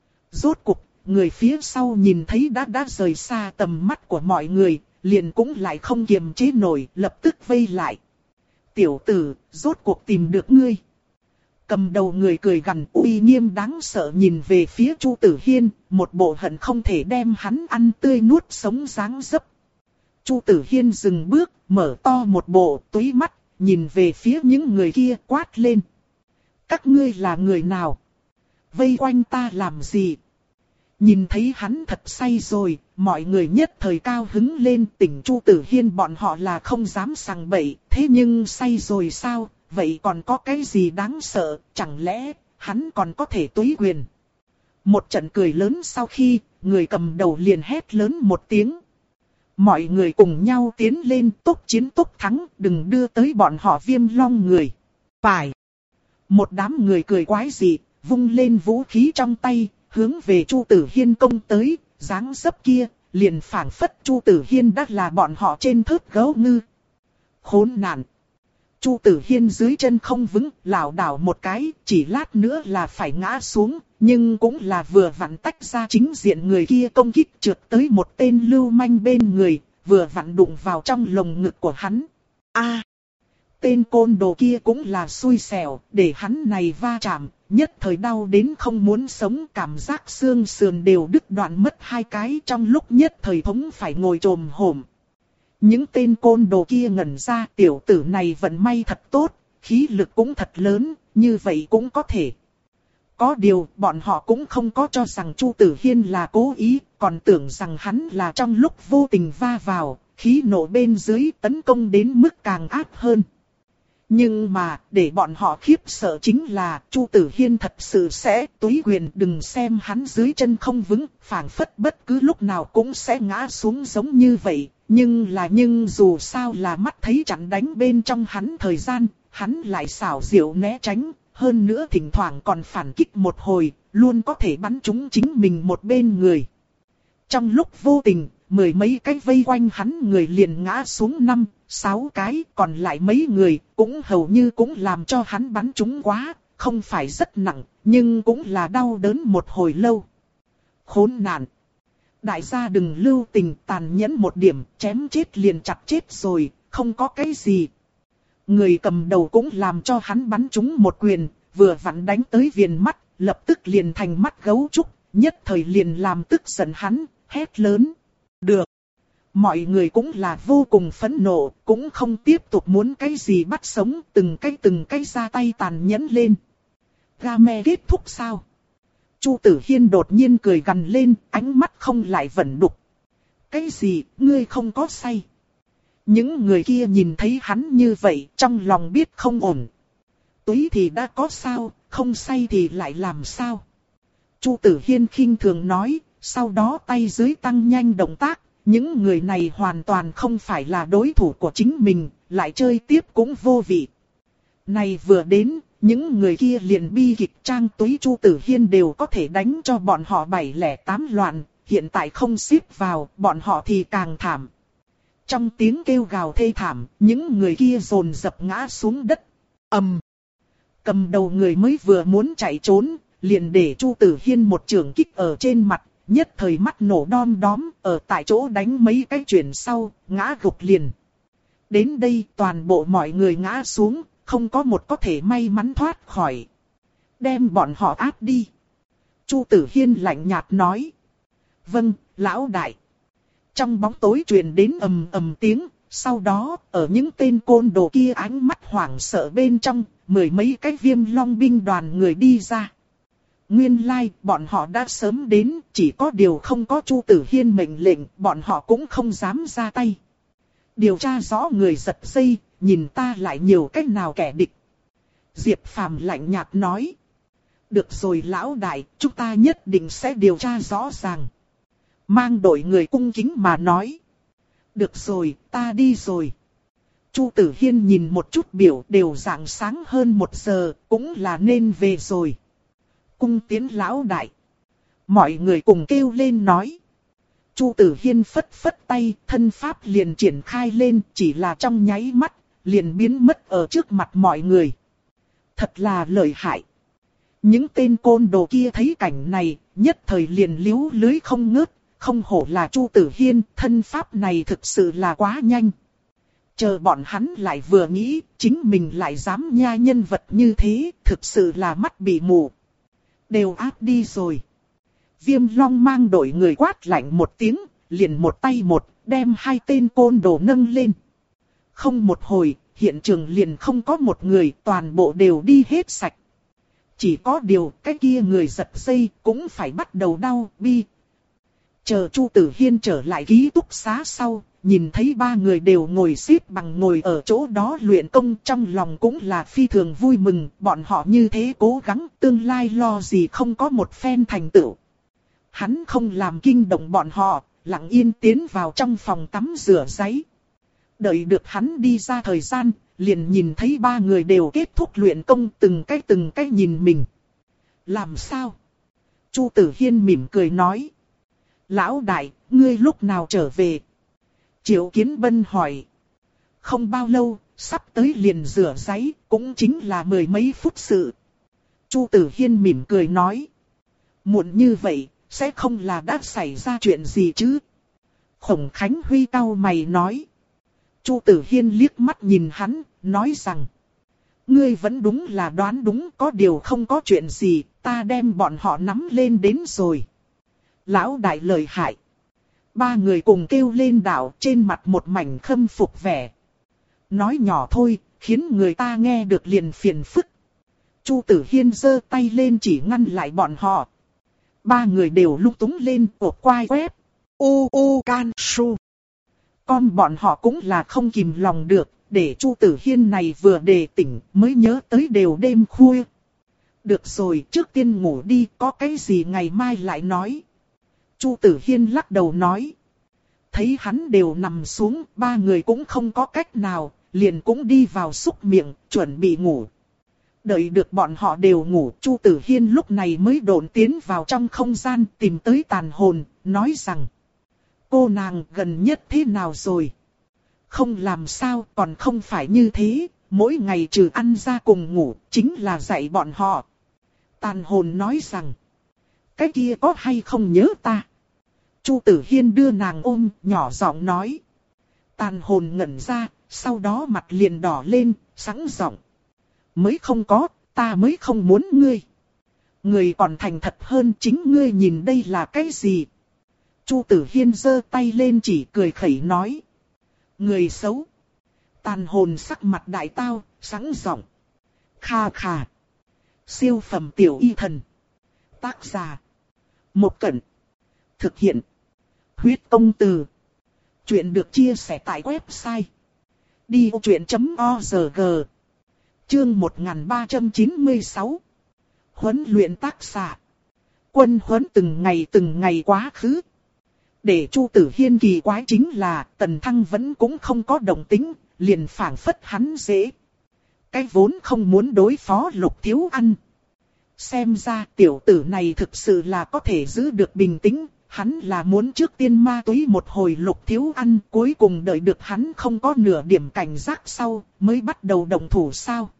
Rốt cuộc, người phía sau nhìn thấy đã đã rời xa tầm mắt của mọi người, liền cũng lại không kiềm chế nổi, lập tức vây lại. Tiểu tử, rốt cuộc tìm được ngươi. Cầm đầu người cười gằn uy nghiêm đáng sợ nhìn về phía Chu Tử Hiên, một bộ hận không thể đem hắn ăn tươi nuốt sống dáng dấp. Chu Tử Hiên dừng bước, mở to một bộ túy mắt, nhìn về phía những người kia quát lên. Các ngươi là người nào? Vây quanh ta làm gì? Nhìn thấy hắn thật say rồi, mọi người nhất thời cao hứng lên, tỉnh Chu Tử Hiên bọn họ là không dám sằng bậy, thế nhưng say rồi sao, vậy còn có cái gì đáng sợ, chẳng lẽ hắn còn có thể túy quyền. Một trận cười lớn sau khi, người cầm đầu liền hét lớn một tiếng. Mọi người cùng nhau tiến lên, tốc chiến tốc thắng, đừng đưa tới bọn họ Viêm Long người. Phải. Một đám người cười quái dị, vung lên vũ khí trong tay, hướng về Chu Tử Hiên công tới, dáng dấp kia, liền phảng phất Chu Tử Hiên đã là bọn họ trên thớt gấu ngư. Khốn nạn. Chu Tử Hiên dưới chân không vững, lảo đảo một cái, chỉ lát nữa là phải ngã xuống, nhưng cũng là vừa vặn tách ra chính diện người kia công kích trượt tới một tên lưu manh bên người, vừa vặn đụng vào trong lồng ngực của hắn. A, tên côn đồ kia cũng là xui xẻo, để hắn này va chạm, nhất thời đau đến không muốn sống, cảm giác xương sườn đều đứt đoạn mất hai cái, trong lúc nhất thời thống phải ngồi trồm hổm. Những tên côn đồ kia ngẩn ra, tiểu tử này vận may thật tốt, khí lực cũng thật lớn, như vậy cũng có thể. Có điều, bọn họ cũng không có cho rằng Chu Tử Hiên là cố ý, còn tưởng rằng hắn là trong lúc vô tình va vào, khí nổ bên dưới tấn công đến mức càng ác hơn. Nhưng mà, để bọn họ khiếp sợ chính là, Chu Tử Hiên thật sự sẽ túy quyền, đừng xem hắn dưới chân không vững, phảng phất bất cứ lúc nào cũng sẽ ngã xuống giống như vậy. Nhưng là nhưng dù sao là mắt thấy chặn đánh bên trong hắn thời gian, hắn lại xảo diệu né tránh, hơn nữa thỉnh thoảng còn phản kích một hồi, luôn có thể bắn trúng chính mình một bên người. Trong lúc vô tình, mười mấy cái vây quanh hắn người liền ngã xuống năm, sáu cái, còn lại mấy người cũng hầu như cũng làm cho hắn bắn trúng quá, không phải rất nặng, nhưng cũng là đau đớn một hồi lâu. Khốn nạn! Đại gia đừng lưu tình, tàn nhẫn một điểm, chém chết liền chặt chết rồi, không có cái gì. Người cầm đầu cũng làm cho hắn bắn trúng một quyền, vừa vặn đánh tới viền mắt, lập tức liền thành mắt gấu trúc, nhất thời liền làm tức giận hắn, hét lớn. Được! Mọi người cũng là vô cùng phẫn nộ, cũng không tiếp tục muốn cái gì bắt sống, từng cái từng cái ra tay tàn nhẫn lên. Game kết thúc sao? Chu Tử Hiên đột nhiên cười gằn lên, ánh mắt không lại vẫn đục. Cái gì, ngươi không có say? Những người kia nhìn thấy hắn như vậy, trong lòng biết không ổn. Túy thì đã có sao, không say thì lại làm sao? Chu Tử Hiên khinh thường nói, sau đó tay dưới tăng nhanh động tác. Những người này hoàn toàn không phải là đối thủ của chính mình, lại chơi tiếp cũng vô vị. Này vừa đến, những người kia liền bi kịch trang túy Chu Tử Hiên đều có thể đánh cho bọn họ bảy lẻ tám loạn, hiện tại không xếp vào, bọn họ thì càng thảm. Trong tiếng kêu gào thê thảm, những người kia dồn dập ngã xuống đất. Ầm! Cầm đầu người mới vừa muốn chạy trốn, liền để Chu Tử Hiên một chưởng kích ở trên mặt. Nhất thời mắt nổ đom đóm, ở tại chỗ đánh mấy cái chuyển sau, ngã gục liền. Đến đây toàn bộ mọi người ngã xuống, không có một có thể may mắn thoát khỏi. Đem bọn họ áp đi. Chu Tử Hiên lạnh nhạt nói. Vâng, lão đại. Trong bóng tối truyền đến ầm ầm tiếng, sau đó, ở những tên côn đồ kia ánh mắt hoảng sợ bên trong, mười mấy cái Viêm Long binh đoàn người đi ra. Nguyên lai, like, bọn họ đã sớm đến, chỉ có điều không có Chu Tử Hiên mệnh lệnh, bọn họ cũng không dám ra tay. Điều tra rõ người giật dây, nhìn ta lại nhiều cách nào kẻ địch. Diệp Phàm lạnh nhạt nói. Được rồi lão đại, chúng ta nhất định sẽ điều tra rõ ràng. Mang đội người cung kính mà nói. Được rồi, ta đi rồi. Chu Tử Hiên nhìn một chút biểu đều rạng sáng hơn một giờ, cũng là nên về rồi. Cung tiến lão đại. Mọi người cùng kêu lên nói. Chu Tử Hiên phất phất tay, thân pháp liền triển khai lên, chỉ là trong nháy mắt, liền biến mất ở trước mặt mọi người. Thật là lợi hại. Những tên côn đồ kia thấy cảnh này, nhất thời liền líu lưới không ngớt, không hổ là Chu Tử Hiên, thân pháp này thực sự là quá nhanh. Chờ bọn hắn lại vừa nghĩ, chính mình lại dám nha nhân vật như thế, thực sự là mắt bị mù. Đều áp đi rồi. Viêm Long mang đội người quát lạnh một tiếng, liền một tay một, đem hai tên côn đồ nâng lên. Không một hồi, hiện trường liền không có một người, toàn bộ đều đi hết sạch. Chỉ có điều, cái kia người giật dây cũng phải bắt đầu đau, bi. Chờ Chu Tử Hiên trở lại ký túc xá sau, nhìn thấy ba người đều ngồi xếp bằng ngồi ở chỗ đó luyện công, trong lòng cũng là phi thường vui mừng, bọn họ như thế cố gắng, tương lai lo gì không có một phen thành tựu. Hắn không làm kinh động bọn họ, lặng yên tiến vào trong phòng tắm rửa ráy. Đợi được hắn đi ra thời gian, liền nhìn thấy ba người đều kết thúc luyện công, từng cái từng cái nhìn mình. Làm sao? Chu Tử Hiên mỉm cười nói. Lão đại, ngươi lúc nào trở về? Triệu Kiến Bân hỏi. Không bao lâu, sắp tới liền rửa ráy, cũng chính là mười mấy phút sự. Chu Tử Hiên mỉm cười nói. Muộn như vậy, sẽ không là đã xảy ra chuyện gì chứ? Khổng Khánh Huy cau mày nói. Chu Tử Hiên liếc mắt nhìn hắn, nói rằng. Ngươi vẫn đúng là đoán đúng, có điều không có chuyện gì, ta đem bọn họ nắm lên đến rồi. Lão đại lợi hại. Ba người cùng kêu lên đạo, trên mặt một mảnh khâm phục vẻ. Nói nhỏ thôi, khiến người ta nghe được liền phiền phức. Chu Tử Hiên giơ tay lên chỉ ngăn lại bọn họ. Ba người đều lung túng lên, ộp quai quép. U u can su. Con bọn họ cũng là không kìm lòng được, để Chu Tử Hiên này vừa đề tỉnh mới nhớ tới đều đêm khuya. Được rồi, trước tiên ngủ đi, có cái gì ngày mai lại nói. Chu Tử Hiên lắc đầu nói. Thấy hắn đều nằm xuống, ba người cũng không có cách nào, liền cũng đi vào xúc miệng, chuẩn bị ngủ. Đợi được bọn họ đều ngủ, Chu Tử Hiên lúc này mới độn tiến vào trong không gian tìm tới tàn hồn, nói rằng. Cô nàng gần nhất thế nào rồi? Không làm sao, còn không phải như thế, mỗi ngày trừ ăn ra cùng ngủ, chính là dạy bọn họ. Tàn hồn nói rằng, cái kia có hay không nhớ ta? Chu Tử Hiên đưa nàng ôm, nhỏ giọng nói. Tàn hồn ngẩn ra, sau đó mặt liền đỏ lên, sẵn giọng. Mới không có, ta mới không muốn ngươi. Người còn thành thật hơn, chính ngươi nhìn đây là cái gì? Chu Tử Hiên giơ tay lên chỉ cười khẩy nói. Người xấu. Tàn hồn sắc mặt đại tao, sẵn giọng. Kha kha. Siêu phẩm tiểu y thần. Tác giả. Một Cẩn. Thực hiện. Huyết công từ. Chuyện được chia sẻ tại website. đi ô chuyện chấm org. Chương một nghìn ba trăm chín mươi sáu. Huấn luyện tác xạ. Quân huấn từng ngày từng ngày quá khứ. Để Chu Tử Hiên kỳ quái chính là Tần Thăng vẫn cũng không có động tính, liền phảng phất hắn dễ. Cái vốn không muốn đối phó Lục Thiếu Ăn. Xem ra tiểu tử này thực sự là có thể giữ được bình tĩnh, hắn là muốn trước tiên ma túy một hồi Lục Thiếu Ăn, cuối cùng đợi được hắn không có nửa điểm cảnh giác sau, mới bắt đầu động thủ sao.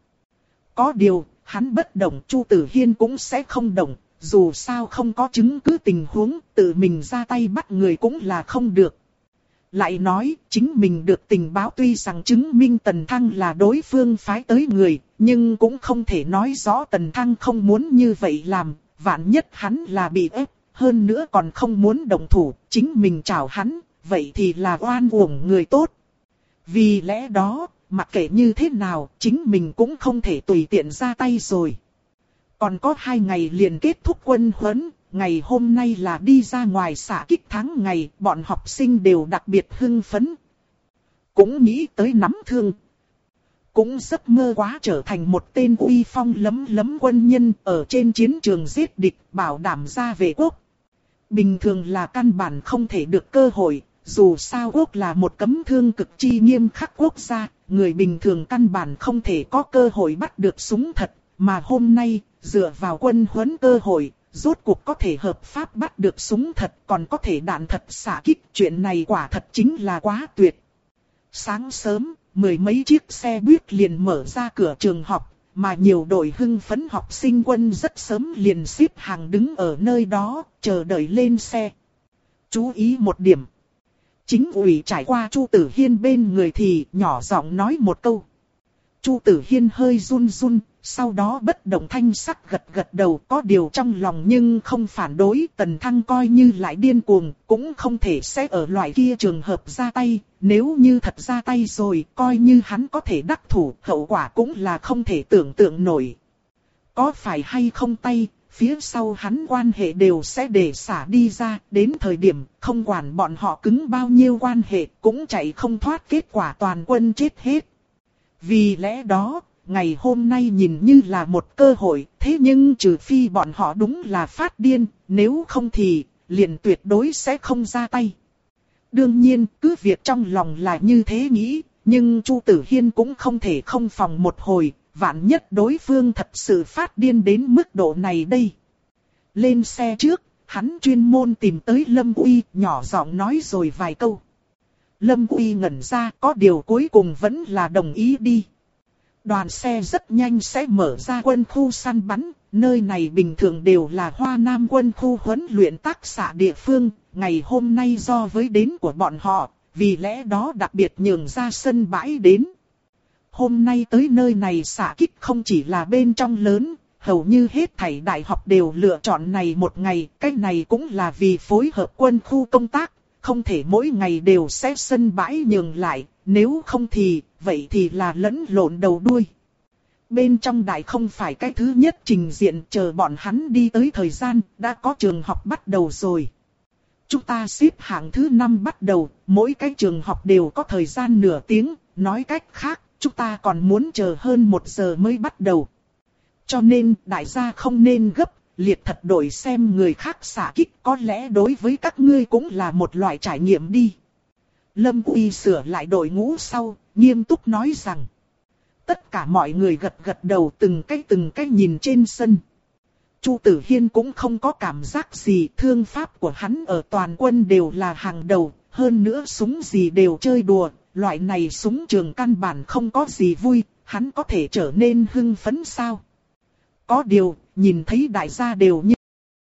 Có điều, hắn bất động, Chu Tử Hiên cũng sẽ không động, dù sao không có chứng cứ tình huống, tự mình ra tay bắt người cũng là không được. Lại nói, chính mình được tình báo tuy rằng chứng minh Tần Thăng là đối phương phái tới người, nhưng cũng không thể nói rõ Tần Thăng không muốn như vậy làm, vạn nhất hắn là bị ép, hơn nữa còn không muốn động thủ, chính mình chào hắn, vậy thì là oan uổng người tốt. Vì lẽ đó, mặc kệ như thế nào, chính mình cũng không thể tùy tiện ra tay rồi. Còn có hai ngày liền kết thúc quân huấn, ngày hôm nay là đi ra ngoài xạ kích tháng ngày, bọn học sinh đều đặc biệt hưng phấn. Cũng nghĩ tới nắm thương. Cũng giấc mơ quá trở thành một tên uy phong lấm lấm quân nhân ở trên chiến trường giết địch, bảo đảm ra về quốc. Bình thường là căn bản không thể được cơ hội, dù sao quốc là một cấm thương cực chi nghiêm khắc quốc gia, người bình thường căn bản không thể có cơ hội bắt được súng thật, mà hôm nay, dựa vào quân huấn cơ hội, rốt cuộc có thể hợp pháp bắt được súng thật, còn có thể đạn thật xạ kích, chuyện này quả thật chính là quá tuyệt. Sáng sớm, mười mấy chiếc xe buýt liền mở ra cửa trường học, mà nhiều đội hưng phấn học sinh quân rất sớm liền xếp hàng đứng ở nơi đó, chờ đợi lên xe. Chú ý một điểm. Chính ủy trải qua Chu Tử Hiên bên người thì nhỏ giọng nói một câu. Chu Tử Hiên hơi run run, sau đó bất động thanh sắc gật gật đầu, có điều trong lòng nhưng không phản đối. Tần Thăng coi như lại điên cuồng, cũng không thể sẽ ở loại kia trường hợp ra tay, nếu như thật ra tay rồi, coi như hắn có thể đắc thủ, hậu quả cũng là không thể tưởng tượng nổi. Có phải hay không tay, phía sau hắn quan hệ đều sẽ để xả đi ra, đến thời điểm không quản bọn họ cứng bao nhiêu quan hệ, cũng chạy không thoát kết quả toàn quân chết hết. Vì lẽ đó, ngày hôm nay nhìn như là một cơ hội, thế nhưng trừ phi bọn họ đúng là phát điên, nếu không thì liền tuyệt đối sẽ không ra tay. Đương nhiên, cứ việc trong lòng là như thế nghĩ, nhưng Chu Tử Hiên cũng không thể không phòng một hồi, vạn nhất đối phương thật sự phát điên đến mức độ này đây. Lên xe trước, hắn chuyên môn tìm tới Lâm Uy, nhỏ giọng nói rồi vài câu. Lâm Uy ngẩn ra, có điều cuối cùng vẫn là đồng ý đi. Đoàn xe rất nhanh sẽ mở ra quân khu săn bắn, nơi này bình thường đều là Hoa Nam quân khu huấn luyện tác xạ địa phương, ngày hôm nay do với đến của bọn họ, vì lẽ đó đặc biệt nhường ra sân bãi đến. Hôm nay tới nơi này xạ kích không chỉ là bên trong lớn, hầu như hết thảy đại học đều lựa chọn này một ngày, cái này cũng là vì phối hợp quân khu công tác, không thể mỗi ngày đều sẽ sân bãi nhường lại, nếu không thì, vậy thì là lẫn lộn đầu đuôi. Bên trong đại không phải cái thứ nhất trình diện, chờ bọn hắn đi tới thời gian, đã có trường học bắt đầu rồi. Chúng ta xếp hạng thứ năm bắt đầu, mỗi cái trường học đều có thời gian nửa tiếng, nói cách khác, chúng ta còn muốn chờ hơn một giờ mới bắt đầu. Cho nên, đại gia không nên gấp, liệt thật đổi xem người khác xạ kích, có lẽ đối với các ngươi cũng là một loại trải nghiệm đi. Lâm Uy sửa lại đội ngũ sau, nghiêm túc nói rằng. Tất cả mọi người gật gật đầu từng cái từng cái nhìn trên sân. Chu Tử Hiên cũng không có cảm giác gì, thương pháp của hắn ở toàn quân đều là hàng đầu, hơn nữa súng gì đều chơi đùa, loại này súng trường căn bản không có gì vui, hắn có thể trở nên hưng phấn sao? Có điều, nhìn thấy đại gia đều như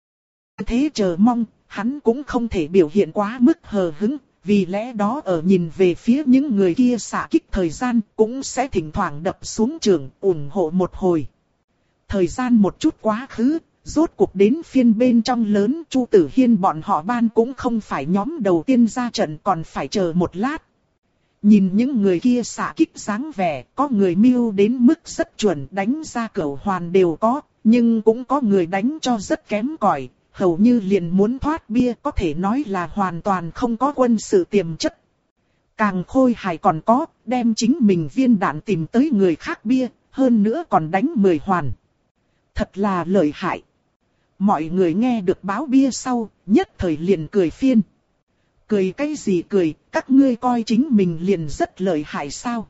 thế chờ mong, hắn cũng không thể biểu hiện quá mức hờ hững, vì lẽ đó ở nhìn về phía những người kia xạ kích thời gian cũng sẽ thỉnh thoảng đập xuống trường ủng hộ một hồi. Thời gian một chút quá khứ, rốt cuộc đến phiên bên trong lớn Chu Tử Hiên bọn họ ban cũng không phải nhóm đầu tiên ra trận còn phải chờ một lát. Nhìn những người kia xạ kích dáng vẻ, có người mưu đến mức rất chuẩn đánh ra cửu hoàn đều có, nhưng cũng có người đánh cho rất kém cỏi, hầu như liền muốn thoát bia, có thể nói là hoàn toàn không có quân sự tiềm chất. Càng khôi hài còn có, đem chính mình viên đạn tìm tới người khác bia, hơn nữa còn đánh mười hoàn. Thật là lợi hại. Mọi người nghe được báo bia sau, nhất thời liền cười phiên. Cười cái gì cười, các ngươi coi chính mình liền rất lợi hại sao?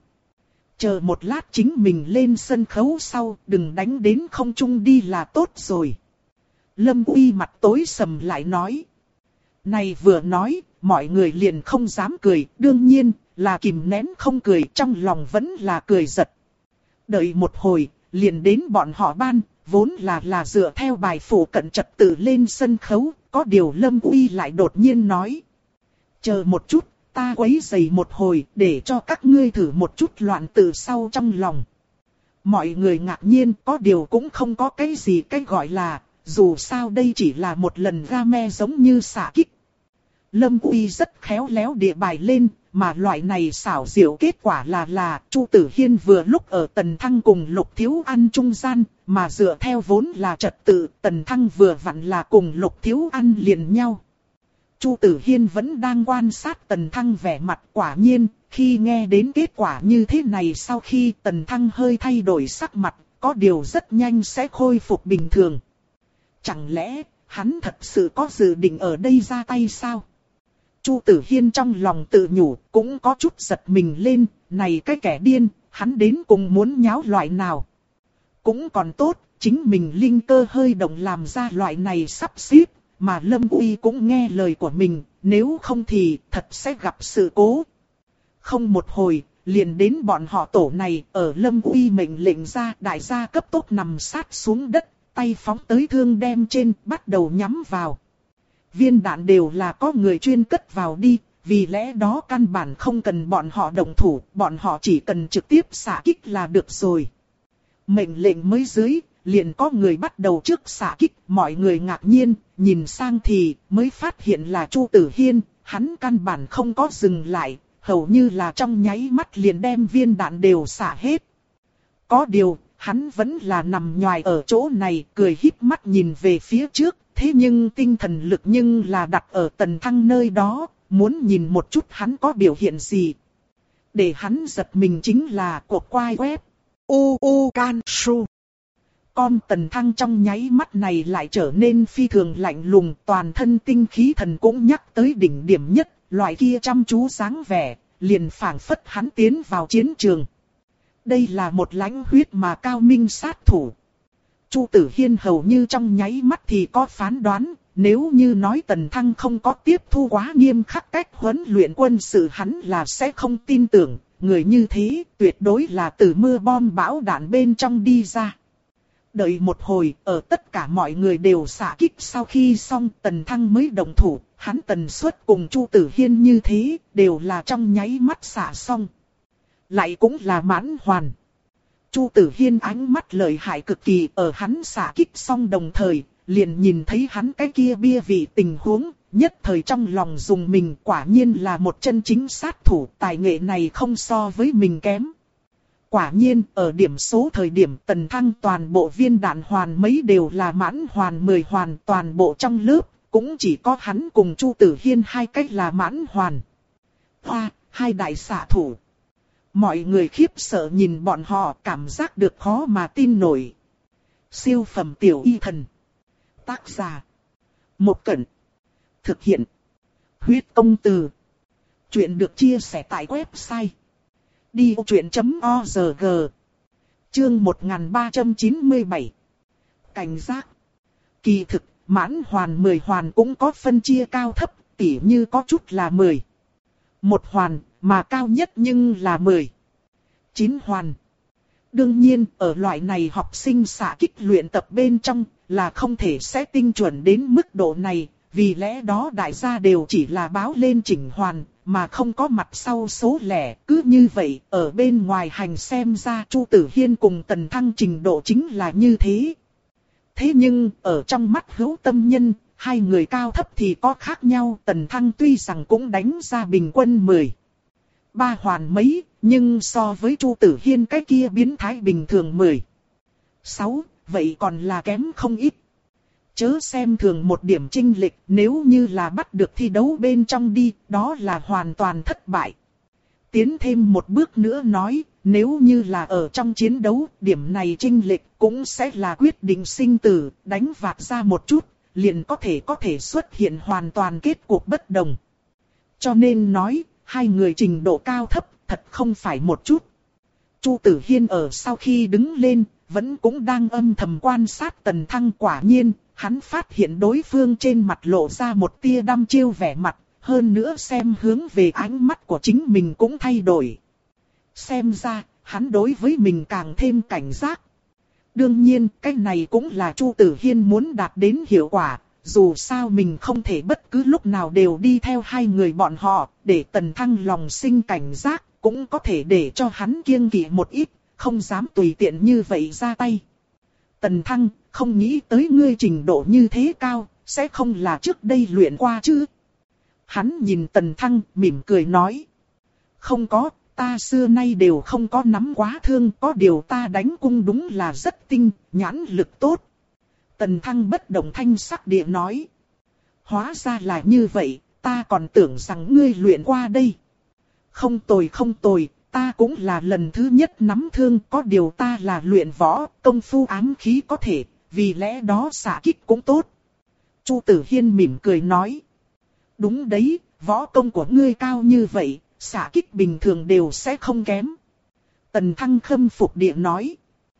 Chờ một lát chính mình lên sân khấu sau, đừng đánh đến không trung đi là tốt rồi. Lâm Uy mặt tối sầm lại nói. Này vừa nói, mọi người liền không dám cười, đương nhiên là kìm nén không cười, trong lòng vẫn là cười giật. Đợi một hồi, liền đến bọn họ ban, vốn là là dựa theo bài phổ cận trật tự lên sân khấu, có điều Lâm Uy lại đột nhiên nói. Chờ một chút, ta quấy giày một hồi, để cho các ngươi thử một chút loạn từ sau trong lòng. Mọi người ngạc nhiên, có điều cũng không có cái gì cái gọi là, dù sao đây chỉ là một lần game giống như xạ kích. Lâm Uy rất khéo léo địa bài lên, mà loại này xảo diệu kết quả là là Chu Tử Hiên vừa lúc ở Tần Thăng cùng Lục Thiếu An trung gian, mà dựa theo vốn là trật tự, Tần Thăng vừa vặn là cùng Lục Thiếu An liền nhau. Chu Tử Hiên vẫn đang quan sát Tần Thăng vẻ mặt, quả nhiên, khi nghe đến kết quả như thế này sau khi Tần Thăng hơi thay đổi sắc mặt, có điều rất nhanh sẽ khôi phục bình thường. Chẳng lẽ, hắn thật sự có dự định ở đây ra tay sao? Chu Tử Hiên trong lòng tự nhủ, cũng có chút giật mình lên, này cái kẻ điên, hắn đến cùng muốn nháo loại nào? Cũng còn tốt, chính mình linh cơ hơi động làm ra loại này sắp xếp, mà Lâm Uy cũng nghe lời của mình, nếu không thì thật sẽ gặp sự cố. Không một hồi, liền đến bọn họ tổ này, ở Lâm Uy mệnh lệnh ra, đại gia cấp tốc nằm sát xuống đất, tay phóng tới thương đem trên, bắt đầu nhắm vào. Viên đạn đều là có người chuyên cất vào đi, vì lẽ đó căn bản không cần bọn họ động thủ, bọn họ chỉ cần trực tiếp xạ kích là được rồi. Mệnh lệnh mới dưới, liền có người bắt đầu trước xạ kích, mọi người ngạc nhiên, nhìn sang thì mới phát hiện là Chu Tử Hiên, hắn căn bản không có dừng lại, hầu như là trong nháy mắt liền đem viên đạn đều xả hết. Có điều, hắn vẫn là nằm nhoài ở chỗ này, cười híp mắt nhìn về phía trước, thế nhưng tinh thần lực nhưng là đặt ở Tần Thăng nơi đó, muốn nhìn một chút hắn có biểu hiện gì. Để hắn giật mình chính là cuộc quay web. U U Can Su. Con Tần Thăng trong nháy mắt này lại trở nên phi thường lạnh lùng, toàn thân tinh khí thần cũng nhắc tới đỉnh điểm nhất, loại kia chăm chú sáng vẻ, liền phảng phất hắn tiến vào chiến trường. Đây là một lãnh huyết mà cao minh sát thủ. Chu Tử Hiên hầu như trong nháy mắt thì có phán đoán, nếu như nói Tần Thăng không có tiếp thu quá nghiêm khắc cách huấn luyện quân sự hắn là sẽ không tin tưởng, người như thế tuyệt đối là từ mưa bom bão đạn bên trong đi ra. Đợi một hồi, ở tất cả mọi người đều xạ kích sau khi xong Tần Thăng mới động thủ, hắn tần suất cùng Chu Tử Hiên như thế, đều là trong nháy mắt xạ xong. Lại cũng là mãn hoàn. Chu Tử Hiên ánh mắt lợi hại cực kỳ, ở hắn xạ kích xong đồng thời, liền nhìn thấy hắn cái kia bia vị tình huống, nhất thời trong lòng dùng mình, quả nhiên là một chân chính sát thủ, tài nghệ này không so với mình kém. Quả nhiên, ở điểm số thời điểm Tần Thăng toàn bộ viên đạn hoàn mấy đều là mãn hoàn mười hoàn, toàn bộ trong lớp, cũng chỉ có hắn cùng Chu Tử Hiên hai cách là mãn hoàn. Hoa, hai đại xạ thủ. Mọi người khiếp sợ nhìn bọn họ, cảm giác được khó mà tin nổi. Siêu phẩm tiểu y thần. Tác giả. Một Cẩn. Thực hiện. Huyết công từ. Chuyện được chia sẻ tại website đi ô chuyện chấm o rờ giê. Chương một nghìn ba trăm chín mươi bảy. Cảnh giác. Kỳ thực, mãn hoàn mười hoàn cũng có phân chia cao thấp, tỉ như có chút là mười. Một hoàn, mà cao nhất nhưng là mười chín hoàn. Đương nhiên, ở loại này học sinh xạ kích luyện tập bên trong, là không thể sẽ tinh chuẩn đến mức độ này, vì lẽ đó đại gia đều chỉ là báo lên chỉnh hoàn, mà không có mặt sau số lẻ. Cứ như vậy, ở bên ngoài hành xem ra Chu Tử Hiên cùng Tần Thăng trình độ chính là như thế. Thế nhưng, ở trong mắt Hữu Tâm Nhân, hai người cao thấp thì có khác nhau. Tần Thăng tuy rằng cũng đánh ra bình quân mười ba hoàn mấy, nhưng so với Chu Tử Hiên cái kia biến thái bình thường mười sáu, vậy còn là kém không ít. Chớ xem thường một điểm chênh lệch, nếu như là bắt được thi đấu bên trong đi, đó là hoàn toàn thất bại. Tiến thêm một bước nữa nói, nếu như là ở trong chiến đấu, điểm này chênh lệch cũng sẽ là quyết định sinh tử, đánh vạt ra một chút, liền có thể có thể xuất hiện hoàn toàn kết cuộc bất đồng. Cho nên nói, hai người trình độ cao thấp, thật không phải một chút. Chu Tử Hiên ở sau khi đứng lên, vẫn cũng đang âm thầm quan sát Tần Thăng. Quả nhiên, hắn phát hiện đối phương trên mặt lộ ra một tia đăm chiêu vẻ mặt, hơn nữa xem hướng về ánh mắt của chính mình cũng thay đổi. Xem ra, hắn đối với mình càng thêm cảnh giác. Đương nhiên, cái này cũng là Chu Tử Hiên muốn đạt đến hiệu quả. Dù sao mình không thể bất cứ lúc nào đều đi theo hai người bọn họ, để Tần Thăng lòng sinh cảnh giác, cũng có thể để cho hắn kiêng kỵ một ít, không dám tùy tiện như vậy ra tay. Tần Thăng, không nghĩ tới ngươi trình độ như thế cao, sẽ không là trước đây luyện qua chứ? Hắn nhìn Tần Thăng, mỉm cười nói. Không có, ta xưa nay đều không có nắm quá thương, có điều ta đánh cung đúng là rất tinh, nhãn lực tốt. Tần Thăng bất động thanh sắc địa nói. Hóa ra là như vậy, ta còn tưởng rằng ngươi luyện qua đây. Không tồi không tồi, ta cũng là lần thứ nhất nắm thương, có điều ta là luyện võ, công phu ám khí có thể, vì lẽ đó xạ kích cũng tốt. Chu Tử Hiên mỉm cười nói. Đúng đấy, võ công của ngươi cao như vậy, xạ kích bình thường đều sẽ không kém. Tần Thăng khâm phục địa nói.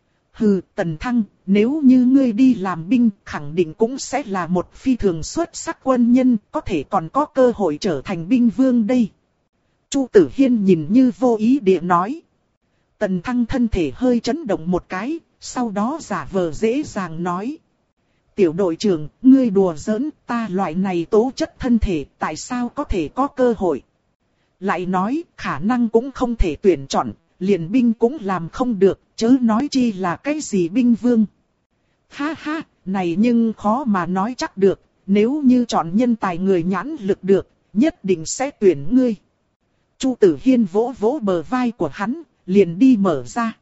Hừ, Tần Thăng, nếu như ngươi đi làm binh, khẳng định cũng sẽ là một phi thường xuất sắc quân nhân, có thể còn có cơ hội trở thành binh vương đây. Chu Tử Hiên nhìn như vô ý địa nói. Tần Thăng thân thể hơi chấn động một cái, sau đó giả vờ dễ dàng nói. Tiểu đội trưởng, ngươi đùa giỡn, ta loại này tố chất thân thể, tại sao có thể có cơ hội? Lại nói, khả năng cũng không thể tuyển chọn, liền binh cũng làm không được, chớ nói chi là cái gì binh vương. Ha ha, này nhưng khó mà nói chắc được, nếu như chọn nhân tài người nhãn lực được, nhất định sẽ tuyển ngươi. Chu Tử Hiên vỗ vỗ bờ vai của hắn, liền đi mở ra.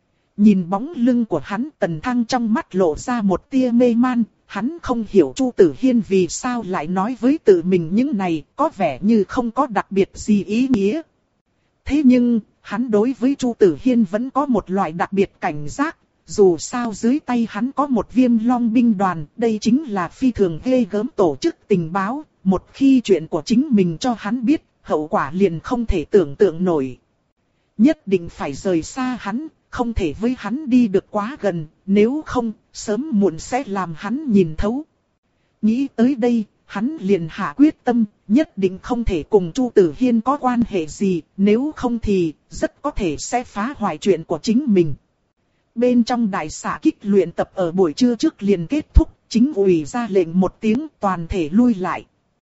Nhìn bóng lưng của hắn, Tần Thăng trong mắt lộ ra một tia mê man, hắn không hiểu Chu Tử Hiên vì sao lại nói với tự mình những này, có vẻ như không có đặc biệt gì ý nghĩa. Thế nhưng, hắn đối với Chu Tử Hiên vẫn có một loại đặc biệt cảnh giác, dù sao dưới tay hắn có một Viêm Long binh đoàn, đây chính là phi thường ghê gớm tổ chức tình báo, một khi chuyện của chính mình cho hắn biết, hậu quả liền không thể tưởng tượng nổi. Nhất định phải rời xa hắn, không thể với hắn đi được quá gần, nếu không, sớm muộn sẽ làm hắn nhìn thấu. Nghĩ tới đây, hắn liền hạ quyết tâm, nhất định không thể cùng Chu Tử Hiên có quan hệ gì, nếu không thì, rất có thể sẽ phá hoại chuyện của chính mình. Bên trong đại xạ kích luyện tập ở buổi trưa trước liền kết thúc, chính ủy ra lệnh một tiếng toàn thể lui lại.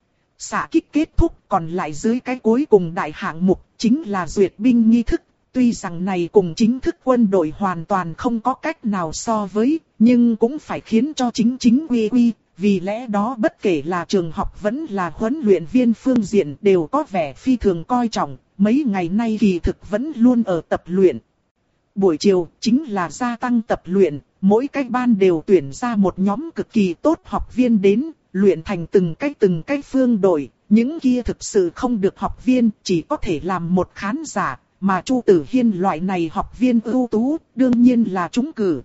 Xạ kích kết thúc, còn lại dưới cái cuối cùng đại hạng mục, chính là duyệt binh nghi thức. Tuy rằng này cùng chính thức quân đội hoàn toàn không có cách nào so với, nhưng cũng phải khiến cho chính chính quy quy. Vì lẽ đó bất kể là trường học vẫn là huấn luyện viên phương diện đều có vẻ phi thường coi trọng, mấy ngày nay kỳ thực vẫn luôn ở tập luyện. Buổi chiều chính là gia tăng tập luyện, mỗi cái ban đều tuyển ra một nhóm cực kỳ tốt học viên đến, luyện thành từng cái từng cái phương đội, những kia thực sự không được học viên chỉ có thể làm một khán giả, mà Chu Tử Hiên loại này học viên ưu tú, đương nhiên là trúng cử.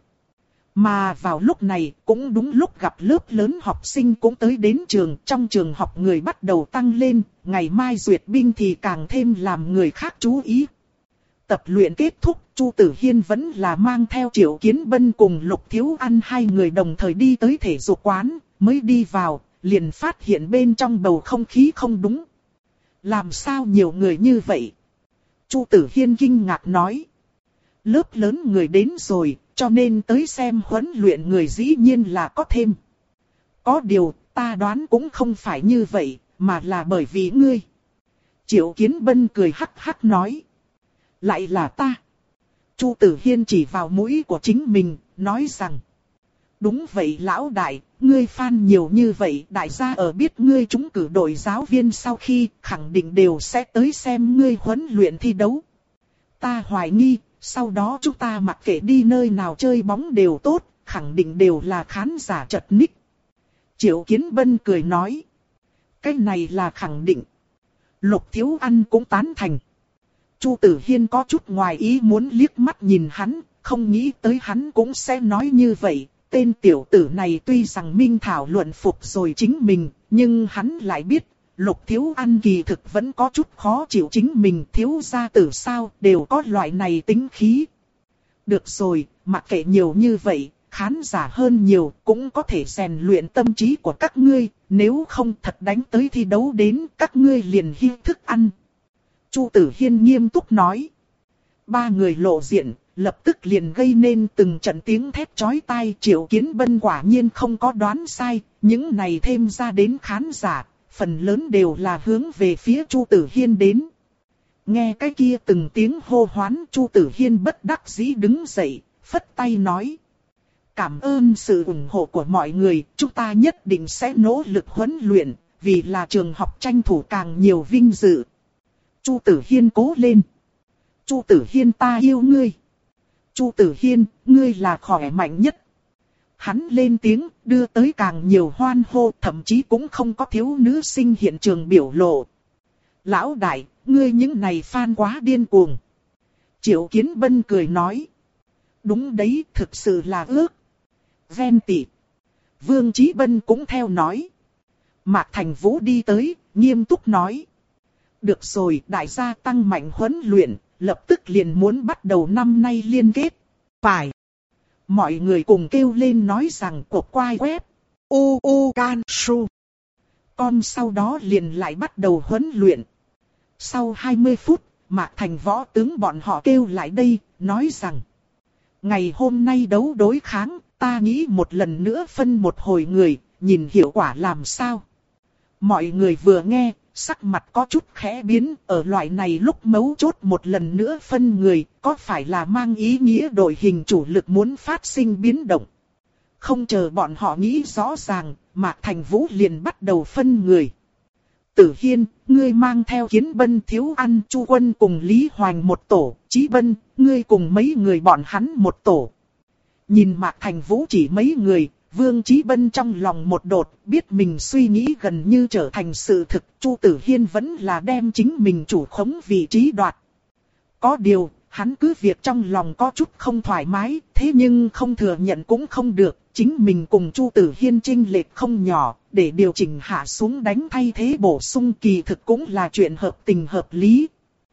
Mà vào lúc này, cũng đúng lúc gặp lớp lớn học sinh cũng tới đến trường, trong trường học người bắt đầu tăng lên, ngày mai duyệt binh thì càng thêm làm người khác chú ý. Tập luyện kết thúc, Chu Tử Hiên vẫn là mang theo Triệu Kiến Bân cùng Lục Thiếu Ăn hai người đồng thời đi tới thể dục quán, mới đi vào, liền phát hiện bên trong bầu không khí không đúng. Làm sao nhiều người như vậy? Chu Tử Hiên kinh ngạc nói. Lớp lớn người đến rồi, cho nên tới xem huấn luyện người dĩ nhiên là có thêm. Có điều, ta đoán cũng không phải như vậy, mà là bởi vì ngươi. Triệu Kiến Bân cười hắc hắc nói. Lại là ta. Chu Tử Hiên chỉ vào mũi của chính mình, nói rằng. Đúng vậy lão đại, ngươi fan nhiều như vậy, đại gia ở biết ngươi trúng cử đội giáo viên sau khi khẳng định đều sẽ tới xem ngươi huấn luyện thi đấu. Ta hoài nghi, sau đó chúng ta mặc kệ đi nơi nào chơi bóng đều tốt, khẳng định đều là khán giả chật ních. Triệu Kiến Bân cười nói. Cái này là khẳng định. Lục Thiếu Ăn cũng tán thành. Chu Tử Hiên có chút ngoài ý muốn liếc mắt nhìn hắn, không nghĩ tới hắn cũng sẽ nói như vậy. Tên tiểu tử này tuy rằng minh thảo luận phục rồi chính mình, nhưng hắn lại biết, Lục Thiếu Ăn kỳ thực vẫn có chút khó chịu chính mình, thiếu gia tử sao, đều có loại này tính khí. Được rồi, mặc kệ nhiều như vậy, khán giả hơn nhiều, cũng có thể rèn luyện tâm trí của các ngươi, nếu không thật đánh tới thi đấu đến, các ngươi liền hy thức ăn. Chu Tử Hiên nghiêm túc nói. Ba người lộ diện, lập tức liền gây nên từng trận tiếng thét chói tai. Triệu Kiến Bân quả nhiên không có đoán sai, những này thêm ra đến khán giả, phần lớn đều là hướng về phía Chu Tử Hiên đến. Nghe cái kia từng tiếng hô hoán, Chu Tử Hiên bất đắc dĩ đứng dậy, phất tay nói. Cảm ơn sự ủng hộ của mọi người, chúng ta nhất định sẽ nỗ lực huấn luyện, vì là trường học tranh thủ càng nhiều vinh dự. Chu Tử Hiên cố lên. Chu Tử Hiên ta yêu ngươi. Chu Tử Hiên, ngươi là khỏe mạnh nhất. Hắn lên tiếng, đưa tới càng nhiều hoan hô, thậm chí cũng không có thiếu nữ sinh hiện trường biểu lộ. Lão đại, ngươi những này fan quá điên cuồng. Triệu Kiến Bân cười nói. Đúng đấy, thực sự là ước. Ven tị. Vương Chí Bân cũng theo nói. Mạc Thành Vũ đi tới, nghiêm túc nói. Được rồi, đại gia tăng mạnh huấn luyện, lập tức liền muốn bắt đầu năm nay liên kết. Phải. Mọi người cùng kêu lên nói rằng cuộc quay web. U U Can Su. Con sau đó liền lại bắt đầu huấn luyện. Sau hai mươi phút, Mạc Thành Võ tướng bọn họ kêu lại đây, nói rằng. Ngày hôm nay đấu đối kháng, ta nghĩ một lần nữa phân một hồi người, nhìn hiệu quả làm sao. Mọi người vừa nghe, sắc mặt có chút khẽ biến, ở loại này lúc mấu chốt một lần nữa phân người, có phải là mang ý nghĩa đội hình chủ lực muốn phát sinh biến động. Không chờ bọn họ nghĩ rõ ràng, Mạc Thành Vũ liền bắt đầu phân người. Tử Hiên, ngươi mang theo Kiến Bân, Thiếu Ăn, Chu Quân cùng Lý Hoành một tổ, Chí Bân, ngươi cùng mấy người bọn hắn một tổ. Nhìn Mạc Thành Vũ chỉ mấy người, Vương Chí Bân trong lòng một đột, biết mình suy nghĩ gần như trở thành sự thực, Chu Tử Hiên vẫn là đem chính mình chủ khống vị trí đoạt. Có điều, hắn cứ việc trong lòng có chút không thoải mái, thế nhưng không thừa nhận cũng không được, chính mình cùng Chu Tử Hiên chênh lệch không nhỏ, để điều chỉnh hạ xuống đánh thay thế bổ sung kỳ thực cũng là chuyện hợp tình hợp lý.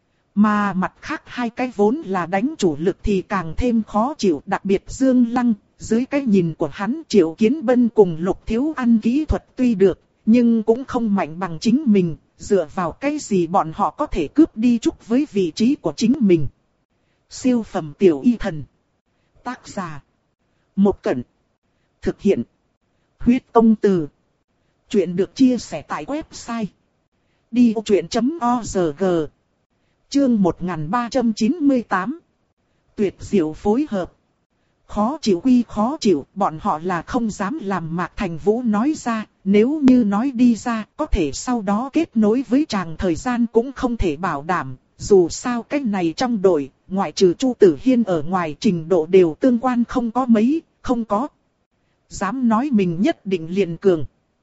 Mà mặt khác hai cái vốn là đánh chủ lực thì càng thêm khó chịu, đặc biệt Dương Lăng, dưới cái nhìn của hắn Triệu Kiến Bân cùng Lục Thiếu Ăn kỹ thuật tuy được, nhưng cũng không mạnh bằng chính mình, dựa vào cái gì bọn họ có thể cướp đi chút với vị trí của chính mình. Siêu phẩm tiểu y thần. Tác giả. Một Cẩn. Thực hiện. Huyết Công Từ. Chuyện được chia sẻ tại website. đi ô chuyện chấm org. Chương một nghìn ba trăm chín mươi tám. Tuyệt diệu phối hợp. Khó chịu quy khó chịu, bọn họ là không dám làm Mạc Thành Vũ nói ra, nếu như nói đi ra, có thể sau đó kết nối với chàng thời gian cũng không thể bảo đảm, dù sao cách này trong đội, ngoại trừ Chu Tử Hiên ở ngoài trình độ đều tương quan không có mấy, không có. Dám nói mình nhất định liền cường.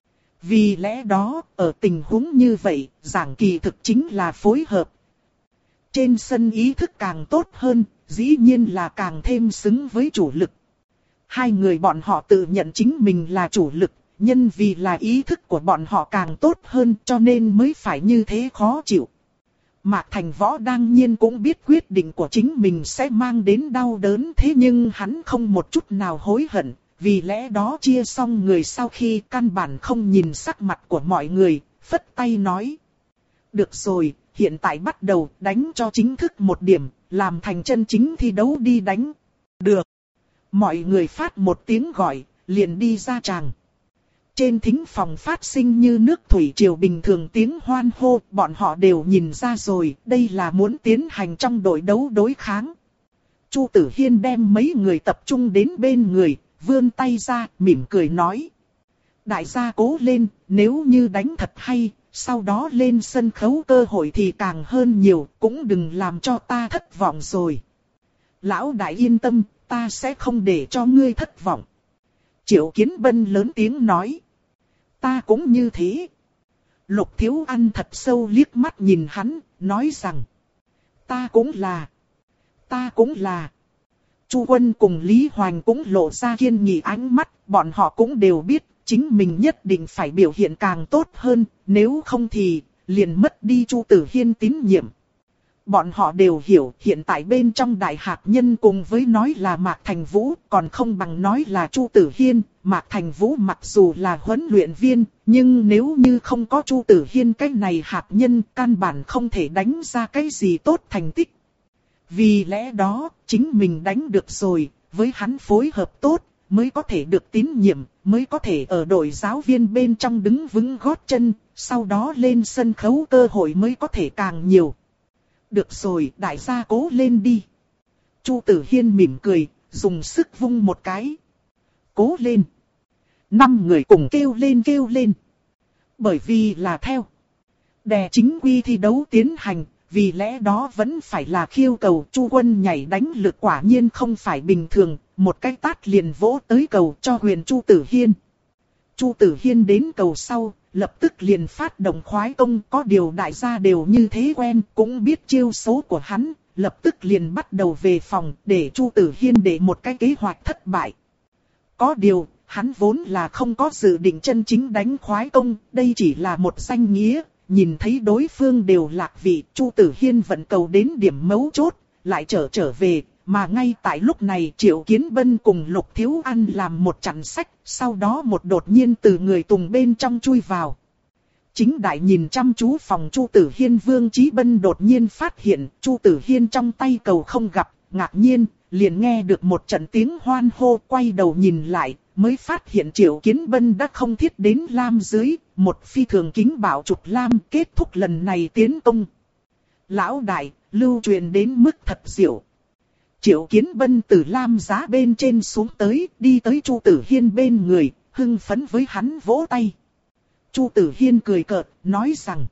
Vì lẽ đó, ở tình huống như vậy, giảng kỳ thực chính là phối hợp. Trên sân ý thức càng tốt hơn, dĩ nhiên là càng thêm xứng với chủ lực. Hai người bọn họ tự nhận chính mình là chủ lực, nhân vì là ý thức của bọn họ càng tốt hơn cho nên mới phải như thế khó chịu. Mạc Thành Võ đương nhiên cũng biết quyết định của chính mình sẽ mang đến đau đớn, thế nhưng hắn không một chút nào hối hận, vì lẽ đó chia xong người sau khi căn bản không nhìn sắc mặt của mọi người, phất tay nói. Được rồi, hiện tại bắt đầu đánh cho chính thức một điểm, làm thành chân chính thi đấu đi đánh. Được. Mọi người phát một tiếng gọi, liền đi ra tràng. Trên thính phòng phát sinh như nước thủy triều bình thường tiếng hoan hô, bọn họ đều nhìn ra rồi, đây là muốn tiến hành trong đội đấu đối kháng. Chu Tử Hiên đem mấy người tập trung đến bên người, vươn tay ra, mỉm cười nói. Đại gia cố lên, nếu như đánh thật hay, sau đó lên sân khấu cơ hội thì càng hơn nhiều, cũng đừng làm cho ta thất vọng rồi. Lão đại yên tâm, ta sẽ không để cho ngươi thất vọng. Triệu Kiến Bân lớn tiếng nói. Ta cũng như thế. Lục Thiếu Ăn thật sâu liếc mắt nhìn hắn, nói rằng. Ta cũng là. Ta cũng là. Chu Quân cùng Lý Hoành cũng lộ ra kiên nghị ánh mắt, bọn họ cũng đều biết, chính mình nhất định phải biểu hiện càng tốt hơn, nếu không thì, liền mất đi Chu Tử Hiên tín nhiệm. Bọn họ đều hiểu, hiện tại bên trong đại hạt nhân cùng với nói là Mạc Thành Vũ, còn không bằng nói là Chu Tử Hiên. Mạc Thành Vũ mặc dù là huấn luyện viên, nhưng nếu như không có Chu Tử Hiên cái này hạt nhân, căn bản không thể đánh ra cái gì tốt thành tích. Vì lẽ đó, chính mình đánh được rồi, với hắn phối hợp tốt, mới có thể được tín nhiệm, mới có thể ở đội giáo viên bên trong đứng vững gót chân, sau đó lên sân khấu cơ hội mới có thể càng nhiều. Được rồi, đại gia cố lên đi. Chu Tử Hiên mỉm cười, dùng sức vung một cái. Cố lên. Năm người cùng kêu lên kêu lên. Bởi vì là theo đè chính quy thi đấu tiến hành, vì lẽ đó vẫn phải là khiêu cầu. Chu Quân nhảy đánh lực quả nhiên không phải bình thường, một cái tát liền vỗ tới cầu cho huyền Chu Tử Hiên. Chu Tử Hiên đến cầu sau, lập tức liền phát động khoái công, có điều đại gia đều như thế quen, cũng biết chiêu số của hắn, lập tức liền bắt đầu về phòng, để Chu Tử Hiên để một cái kế hoạch thất bại. Có điều, hắn vốn là không có dự định chân chính đánh khoái công, đây chỉ là một danh nghĩa, nhìn thấy đối phương đều lạc vị, Chu Tử Hiên vận cầu đến điểm mấu chốt, lại trở trở về. Mà ngay tại lúc này Triệu Kiến Bân cùng Lục Thiếu Ăn làm một chặn sách, sau đó một đột nhiên từ người tùng bên trong chui vào. Chính đại nhìn chăm chú phòng Chu Tử Hiên, Vương Chí Bân đột nhiên phát hiện Chu Tử Hiên trong tay cầu không gặp, ngạc nhiên, liền nghe được một trận tiếng hoan hô, quay đầu nhìn lại, mới phát hiện Triệu Kiến Bân đã không thiết đến lam dưới, một phi thường kính bảo chụp lam kết thúc lần này tiến công. Lão đại, lưu truyền đến mức thật diệu. Triệu Kiến Bân từ lam giá bên trên xuống tới, đi tới Chu Tử Hiên bên người, hưng phấn với hắn vỗ tay. Chu Tử Hiên cười cợt, nói rằng,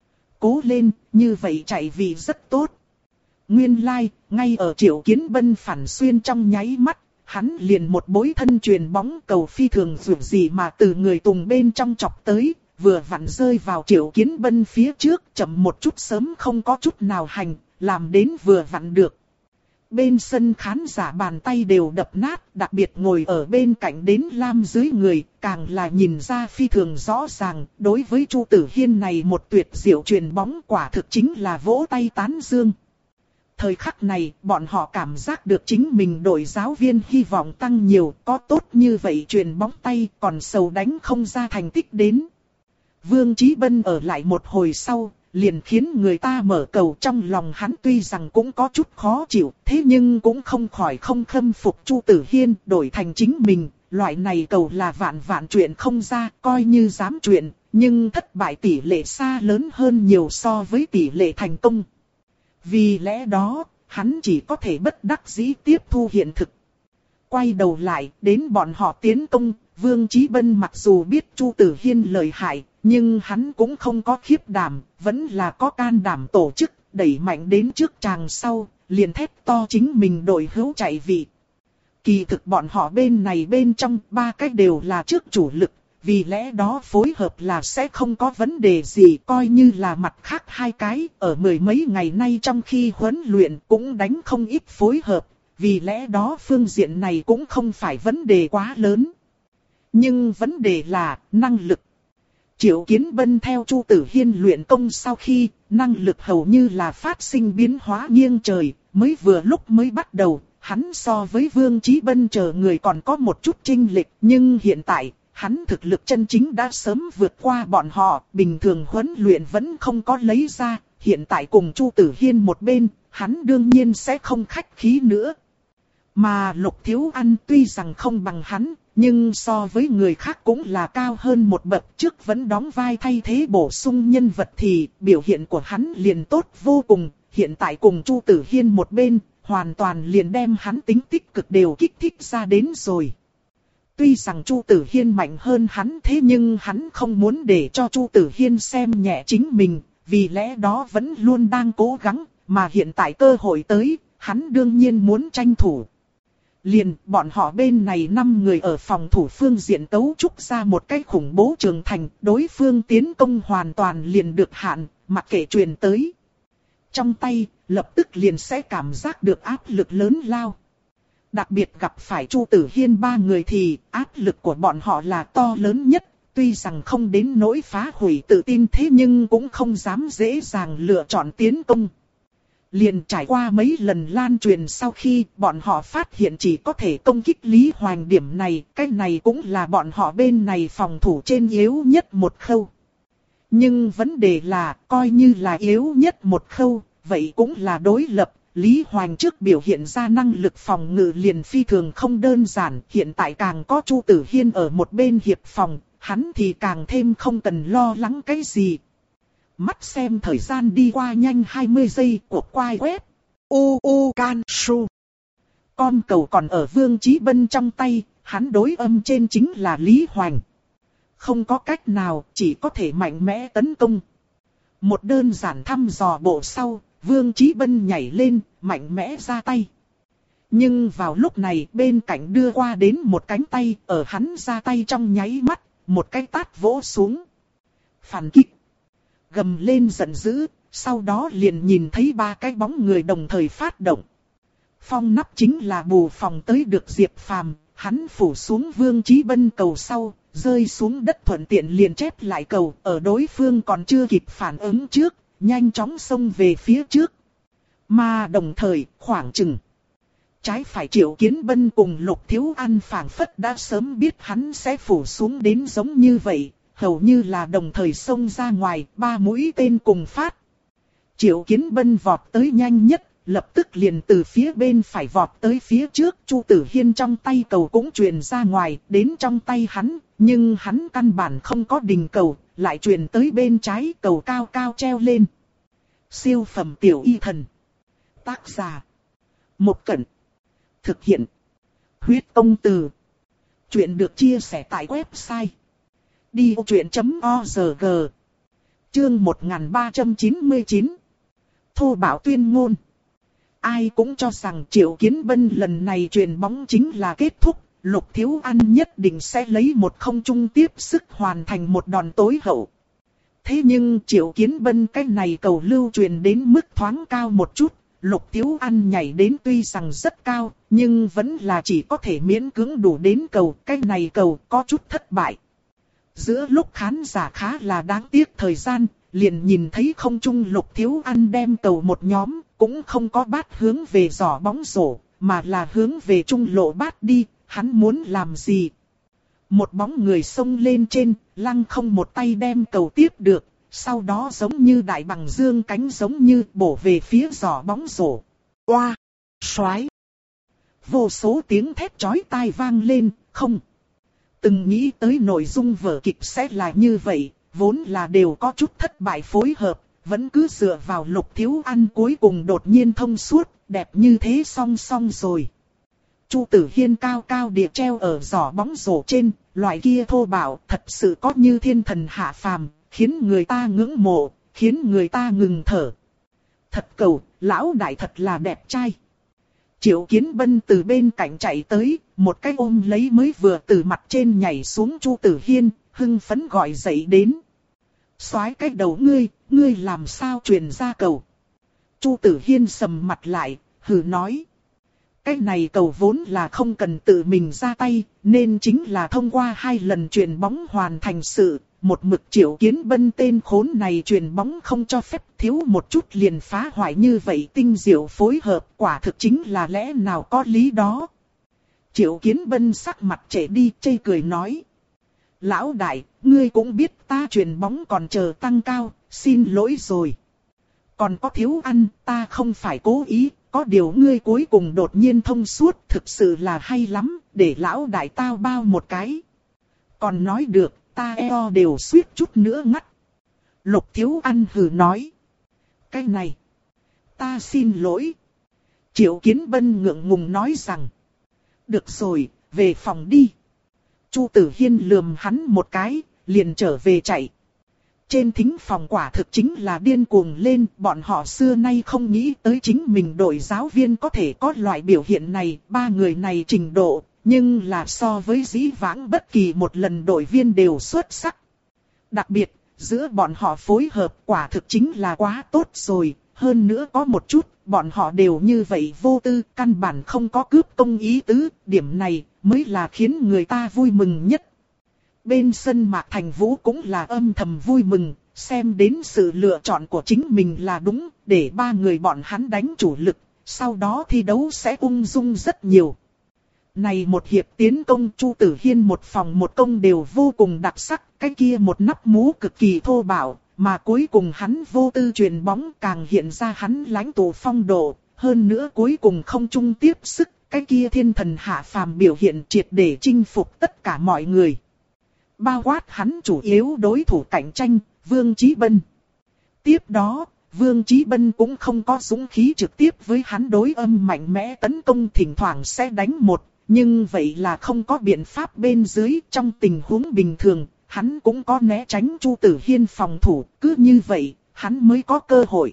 cố lên, như vậy chạy vì rất tốt. Nguyên lai, like, ngay ở Triệu Kiến Bân phản xuyên trong nháy mắt, hắn liền một bối thân truyền bóng cầu phi thường dù gì mà từ người tùng bên trong chọc tới, vừa vặn rơi vào Triệu Kiến Bân phía trước, chậm một chút sớm không có chút nào hành, làm đến vừa vặn được. Bên sân khán giả bàn tay đều đập nát, đặc biệt ngồi ở bên cạnh đến lam dưới người, càng là nhìn ra phi thường rõ ràng, đối với Chu Tử Hiên này một tuyệt diệu truyền bóng quả thực chính là vỗ tay tán dương. Thời khắc này, bọn họ cảm giác được chính mình đội giáo viên hy vọng tăng nhiều, có tốt như vậy truyền bóng tay, còn sầu đánh không ra thành tích đến. Vương Chí Bân ở lại một hồi sau, liền khiến người ta mở cầu, trong lòng hắn tuy rằng cũng có chút khó chịu, thế nhưng cũng không khỏi không khâm phục Chu Tử Hiên, đổi thành chính mình, loại này cầu là vạn vạn chuyện không ra, coi như dám chuyện, nhưng thất bại tỷ lệ xa lớn hơn nhiều so với tỷ lệ thành công. Vì lẽ đó, hắn chỉ có thể bất đắc dĩ tiếp thu hiện thực. Quay đầu lại, đến bọn họ tiến công, Vương Chí Bân mặc dù biết Chu Tử Hiên lợi hại, nhưng hắn cũng không có khiếp đảm, vẫn là có can đảm tổ chức, đẩy mạnh đến trước tràng sau, liền thét to chính mình đội hữu chạy vị. Kỳ thực bọn họ bên này bên trong, ba cách đều là trước chủ lực, vì lẽ đó phối hợp là sẽ không có vấn đề gì, coi như là mặt khác hai cái, ở mười mấy ngày nay trong khi huấn luyện cũng đánh không ít phối hợp, vì lẽ đó phương diện này cũng không phải vấn đề quá lớn. Nhưng vấn đề là năng lực. Triệu Kiến Bân theo Chu Tử Hiên luyện công sau khi, năng lực hầu như là phát sinh biến hóa nghiêng trời, mới vừa lúc mới bắt đầu, hắn so với Vương Chí Bân chờ người còn có một chút chênh lệch, nhưng hiện tại, hắn thực lực chân chính đã sớm vượt qua bọn họ, bình thường huấn luyện vẫn không có lấy ra, hiện tại cùng Chu Tử Hiên một bên, hắn đương nhiên sẽ không khách khí nữa. Mà Lục Thiếu An tuy rằng không bằng hắn, nhưng so với người khác cũng là cao hơn một bậc, trước vẫn đóng vai thay thế bổ sung nhân vật thì biểu hiện của hắn liền tốt vô cùng, hiện tại cùng Chu Tử Hiên một bên, hoàn toàn liền đem hắn tính tích cực đều kích thích ra đến rồi. Tuy rằng Chu Tử Hiên mạnh hơn hắn thế nhưng hắn không muốn để cho Chu Tử Hiên xem nhẹ chính mình, vì lẽ đó vẫn luôn đang cố gắng, mà hiện tại cơ hội tới, hắn đương nhiên muốn tranh thủ. Liền, bọn họ bên này năm người ở phòng thủ phương diện cấu trúc ra một cái khủng bố trường thành, đối phương tiến công hoàn toàn liền được hạn, mặc kệ truyền tới. Trong tay, lập tức liền sẽ cảm giác được áp lực lớn lao. Đặc biệt gặp phải Chu Tử Hiên ba người thì áp lực của bọn họ là to lớn nhất, tuy rằng không đến nỗi phá hủy tự tin thế nhưng cũng không dám dễ dàng lựa chọn tiến công. Liền trải qua mấy lần lan truyền sau khi bọn họ phát hiện chỉ có thể công kích Lý Hoành điểm này, cái này cũng là bọn họ bên này phòng thủ trên yếu nhất một khâu. Nhưng vấn đề là, coi như là yếu nhất một khâu, vậy cũng là đối lập. Lý Hoành trước biểu hiện ra năng lực phòng ngự liền phi thường không đơn giản, hiện tại càng có Chu Tử Hiên ở một bên hiệp phòng, hắn thì càng thêm không cần lo lắng cái gì. Mắt xem thời gian đi qua nhanh hai mươi giây của quai web. U U Can Su. Con cầu còn ở Vương Chí Bân trong tay, hắn đối âm trên chính là Lý Hoành. Không có cách nào, chỉ có thể mạnh mẽ tấn công. Một đơn giản thăm dò bộ sau, Vương Chí Bân nhảy lên, mạnh mẽ ra tay. Nhưng vào lúc này bên cạnh đưa qua đến một cánh tay, ở hắn ra tay trong nháy mắt, một cái tát vỗ xuống. Phản kích. Gầm lên giận dữ, sau đó liền nhìn thấy ba cái bóng người đồng thời phát động. Phong nắp chính là bù phòng tới được Diệp Phàm, hắn phủ xuống Vương Chí Bân cầu sau, rơi xuống đất thuận tiện liền chép lại cầu, ở đối phương còn chưa kịp phản ứng trước, nhanh chóng xông về phía trước. Mà đồng thời, khoảng chừng trái phải Triệu Kiến Bân cùng Lục Thiếu An phảng phất đã sớm biết hắn sẽ phủ xuống đến giống như vậy, hầu như là đồng thời xông ra ngoài, ba mũi tên cùng phát. Triệu Kiến Bân vọt tới nhanh nhất, lập tức liền từ phía bên phải vọt tới phía trước, Chu Tử Hiên trong tay cầu cũng truyền ra ngoài, đến trong tay hắn, nhưng hắn căn bản không có đình cầu, lại truyền tới bên trái, cầu cao cao treo lên. Siêu phẩm tiểu y thần. Tác giả: Một Cẩn. Thực hiện: Huyết Công Từ. Chuyện được chia sẻ tại website đi vô chuyện chấm org. Chương một nghìn ba trăm chín mươi chín. Thô bạo tuyên ngôn. Ai cũng cho rằng Triệu Kiến Bân lần này truyền bóng chính là kết thúc, Lục Thiếu An nhất định sẽ lấy một không trung tiếp sức hoàn thành một đòn tối hậu. Thế nhưng Triệu Kiến Bân cái này cầu lưu truyền đến mức thoáng cao một chút, Lục Thiếu An nhảy đến tuy rằng rất cao, nhưng vẫn là chỉ có thể miễn cưỡng đủ đến cầu, cái này cầu có chút thất bại. Giữa lúc khán giả khá là đáng tiếc thời gian, liền nhìn thấy không trung Lục Thiếu An đem cầu một nhóm, cũng không có bát hướng về giỏ bóng rổ, mà là hướng về trung lộ bát đi, hắn muốn làm gì? Một bóng người xông lên trên, lăng không một tay đem cầu tiếp được, sau đó giống như đại bằng dương cánh giống như bổ về phía giỏ bóng rổ. Oa! Xoái! Vô số tiếng thét chói tai vang lên, không. Từng nghĩ tới nội dung vở kịch sẽ là như vậy, vốn là đều có chút thất bại phối hợp, vẫn cứ dựa vào Lục Thiếu An cuối cùng đột nhiên thông suốt, đẹp như thế song song rồi. Chu Tử Hiên cao cao địa treo ở giỏ bóng rổ trên, loại kia thô bạo thật sự có như thiên thần hạ phàm, khiến người ta ngưỡng mộ, khiến người ta ngừng thở. Thật cầu, lão đại thật là đẹp trai. Triệu Kiến Bân từ bên cạnh chạy tới, một cái ôm lấy mới vừa từ mặt trên nhảy xuống Chu Tử Hiên, hưng phấn gọi dậy đến. Soái cái đầu ngươi, ngươi làm sao truyền ra cầu? Chu Tử Hiên sầm mặt lại, hừ nói. Cái này cầu vốn là không cần tự mình ra tay, nên chính là thông qua hai lần truyền bóng hoàn thành sự. Một mực Triệu Kiến Bân tên khốn này truyền bóng không cho phép, thiếu một chút liền phá hoại như vậy tinh diệu phối hợp, quả thực chính là lẽ nào có lý đó. Triệu Kiến Bân sắc mặt trễ đi, chê cười nói. Lão đại, ngươi cũng biết ta chuyền bóng còn chờ tăng cao, xin lỗi rồi. Còn có thiếu ăn, ta không phải cố ý, có điều ngươi cuối cùng đột nhiên thông suốt, thực sự là hay lắm, để lão đại tao bao một cái. Còn nói được, ta eo đều suýt chút nữa ngắt. Lục thiếu ăn hừ nói. Cái này, ta xin lỗi. Triệu Kiến Bân ngượng ngùng nói rằng. Được rồi, về phòng đi. Chu Tử Hiên lườm hắn một cái, liền trở về chạy. Trên thính phòng quả thực chính là điên cuồng lên, bọn họ xưa nay không nghĩ tới chính mình đội giáo viên có thể có loại biểu hiện này, ba người này trình độ, nhưng là so với dĩ vãng bất kỳ một lần đội viên đều xuất sắc. Đặc biệt, giữa bọn họ phối hợp quả thực chính là quá tốt rồi, hơn nữa có một chút, bọn họ đều như vậy vô tư, căn bản không có cướp công ý tứ, điểm này mới là khiến người ta vui mừng nhất. Bên sân Mạc Thành Vũ cũng là âm thầm vui mừng, xem đến sự lựa chọn của chính mình là đúng, để ba người bọn hắn đánh chủ lực, sau đó thi đấu sẽ ung dung rất nhiều. Này một hiệp tiến công Chu Tử Hiên một phòng một công đều vô cùng đặc sắc, cái kia một nắp mũ cực kỳ thô bạo, mà cuối cùng hắn vô tư chuyền bóng càng hiện ra hắn lãnh tụ phong độ, hơn nữa cuối cùng không chung tiếp sức, cái kia thiên thần hạ phàm biểu hiện triệt để chinh phục tất cả mọi người. Bao quát hắn chủ yếu đối thủ cạnh tranh, Vương Chí Bân. Tiếp đó, Vương Chí Bân cũng không có dũng khí trực tiếp với hắn đối âm mạnh mẽ tấn công, thỉnh thoảng sẽ đánh một, nhưng vậy là không có biện pháp bên dưới, trong tình huống bình thường, hắn cũng có né tránh Chu Tử Hiên phòng thủ, cứ như vậy, hắn mới có cơ hội.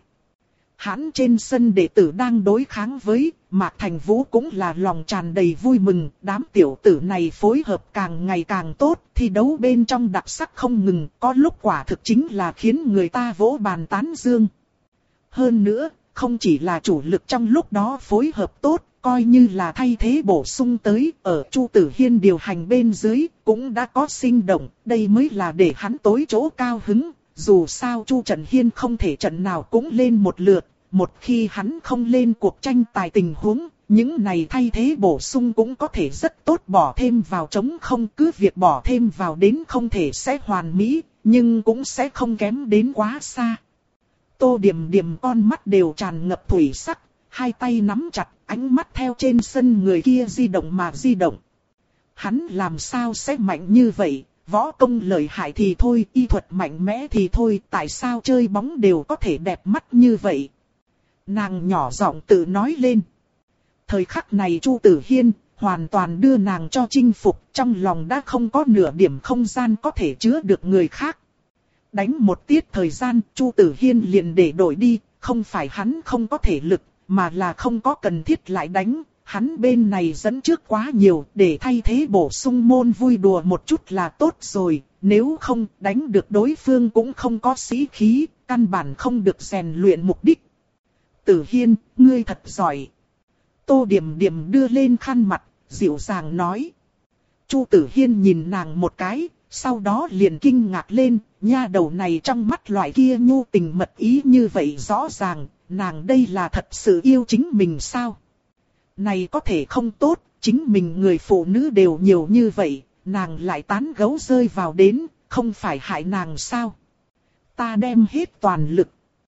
Hắn trên sân đệ tử đang đối kháng với Mạc Thành Vũ cũng là lòng tràn đầy vui mừng, đám tiểu tử này phối hợp càng ngày càng tốt, thi đấu bên trong đặc sắc không ngừng, có lúc quả thực chính là khiến người ta vỗ bàn tán dương. Hơn nữa, không chỉ là chủ lực trong lúc đó phối hợp tốt, coi như là thay thế bổ sung tới, ở Chu Tử Hiên điều hành bên dưới, cũng đã có sinh động, đây mới là để hắn tối chỗ cao hứng. Dù sao Chu Trần Hiên không thể trận nào cũng lên một lượt, một khi hắn không lên cuộc tranh tài tình huống, những này thay thế bổ sung cũng có thể rất tốt bỏ thêm vào, trống không cứ việc bỏ thêm vào đến không thể sẽ hoàn mỹ, nhưng cũng sẽ không kém đến quá xa. Tô Điềm Điềm con mắt đều tràn ngập thủy sắc, hai tay nắm chặt, ánh mắt theo trên sân người kia di động mà di động. Hắn làm sao sẽ mạnh như vậy? Võ công lợi hại thì thôi, y thuật mạnh mẽ thì thôi, tại sao chơi bóng đều có thể đẹp mắt như vậy? Nàng nhỏ giọng tự nói lên. Thời khắc này Chu Tử Hiên hoàn toàn đưa nàng cho chinh phục, trong lòng đã không có nửa điểm không gian có thể chứa được người khác. Đánh một tiết thời gian, Chu Tử Hiên liền để đổi đi, không phải hắn không có thể lực, mà là không có cần thiết lại đánh. Hắn bên này dẫn trước quá nhiều, để thay thế bổ sung môn vui đùa một chút là tốt rồi, nếu không đánh được đối phương cũng không có sĩ khí, căn bản không được rèn luyện mục đích. Tử Hiên, ngươi thật giỏi. Tô Điềm Điềm đưa lên khăn mặt, dịu dàng nói. Chu Tử Hiên nhìn nàng một cái, sau đó liền kinh ngạc lên, nha đầu này trong mắt loại kia nhu tình mật ý như vậy rõ ràng, nàng đây là thật sự yêu chính mình sao? Này có thể không tốt, chính mình người phụ nữ đều nhiều như vậy, nàng lại tán gẫu rơi vào đến, không phải hại nàng sao? Ta đem hết toàn lực.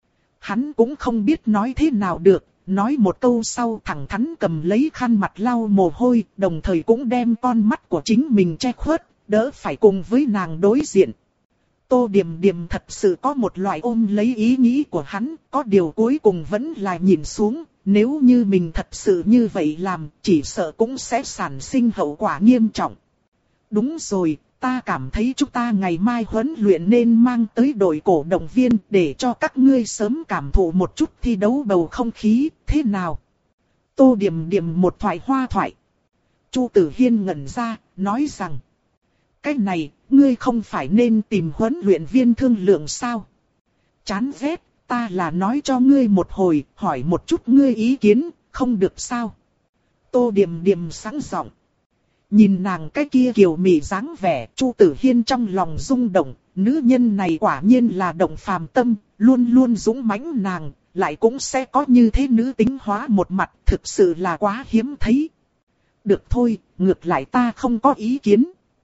Hắn cũng không biết nói thế nào được, nói một câu sau thẳng thắn cầm lấy khăn mặt lau mồ hôi, đồng thời cũng đem con mắt của chính mình che khuất, đỡ phải cùng với nàng đối diện. Tô Điềm Điềm thật sự có một loại ôm lấy ý nghĩ của hắn, có điều cuối cùng vẫn là nhìn xuống, nếu như mình thật sự như vậy làm, chỉ sợ cũng sẽ sản sinh hậu quả nghiêm trọng. Đúng rồi, ta cảm thấy chúng ta ngày mai huấn luyện nên mang tới đội cổ động viên để cho các ngươi sớm cảm thụ một chút thi đấu bầu không khí, thế nào? Tô Điềm Điềm một thoại hoa thoại. Chu Tử Hiên ngẩn ra, nói rằng, cái này, ngươi không phải nên tìm huấn luyện viên thương lượng sao? Chán ghét, ta là nói cho ngươi một hồi, hỏi một chút ngươi ý kiến, không được sao? Tô Điềm Điềm sẵn giọng. Nhìn nàng cái kia kiều mị dáng vẻ, Chu Tử Hiên trong lòng rung động, nữ nhân này quả nhiên là động phàm tâm, luôn luôn dũng mãnh nàng, lại cũng sẽ có như thế nữ tính hóa một mặt, thực sự là quá hiếm thấy. Được thôi, ngược lại ta không có ý kiến.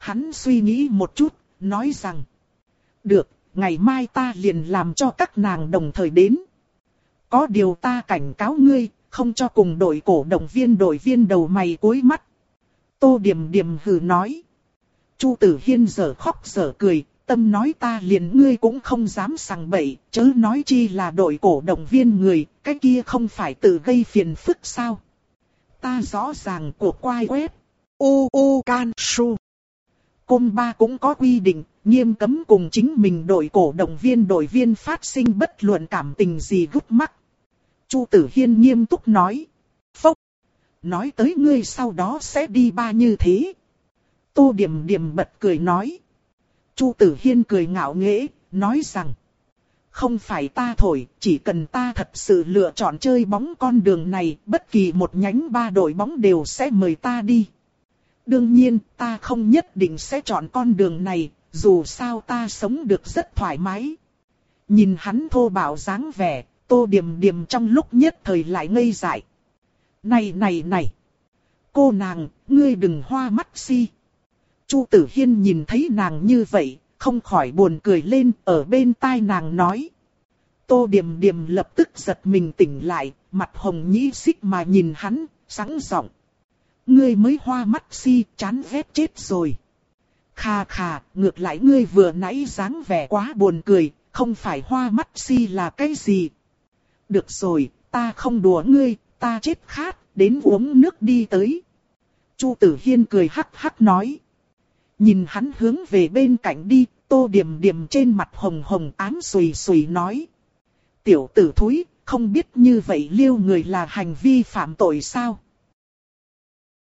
Hắn suy nghĩ một chút, nói rằng. Được, ngày mai ta liền làm cho các nàng đồng thời đến. Có điều ta cảnh cáo ngươi, không cho cùng đội cổ động viên đội viên đầu mày cúi mắt. Tô Điềm Điềm hừ nói. Chu Tử Hiên giở khóc giở cười, tâm nói ta liền ngươi cũng không dám sằng bậy, chớ nói chi là đội cổ động viên người, cái kia không phải tự gây phiền phức sao. Ta rõ ràng của quai web, u u can su. Côm ba cũng có quy định, nghiêm cấm cùng chính mình đội cổ động viên đội viên phát sinh bất luận cảm tình gì gút mắc. Chu Tử Hiên nghiêm túc nói. Phốc. Nói tới ngươi sau đó sẽ đi ba như thế. Tô Điềm Điềm bật cười nói. Chu Tử Hiên cười ngạo nghễ, nói rằng. Không phải ta thổi, chỉ cần ta thật sự lựa chọn chơi bóng con đường này, bất kỳ một nhánh ba đội bóng đều sẽ mời ta đi. Đương nhiên, ta không nhất định sẽ chọn con đường này, dù sao ta sống được rất thoải mái. Nhìn hắn thô bạo dáng vẻ, Tô Điềm Điềm trong lúc nhất thời lại ngây dại. Này này này! Cô nàng, ngươi đừng hoa mắt si. Chu Tử Hiên nhìn thấy nàng như vậy, không khỏi buồn cười lên, ở bên tai nàng nói. Tô Điềm Điềm lập tức giật mình tỉnh lại, mặt hồng nhĩ xích mà nhìn hắn, sẵn giọng. Ngươi mới hoa mắt si, chán ghét chết rồi. Khà khà, ngược lại ngươi vừa nãy dáng vẻ quá buồn cười, không phải hoa mắt si là cái gì. Được rồi, ta không đùa ngươi, ta chết khát, đến uống nước đi tới. Chu Tử Hiên cười hắc hắc nói. Nhìn hắn hướng về bên cạnh đi, Tô Điềm Điềm trên mặt hồng hồng ám sùi sùi nói. Tiểu tử thúi, không biết như vậy liêu người là hành vi phạm tội sao?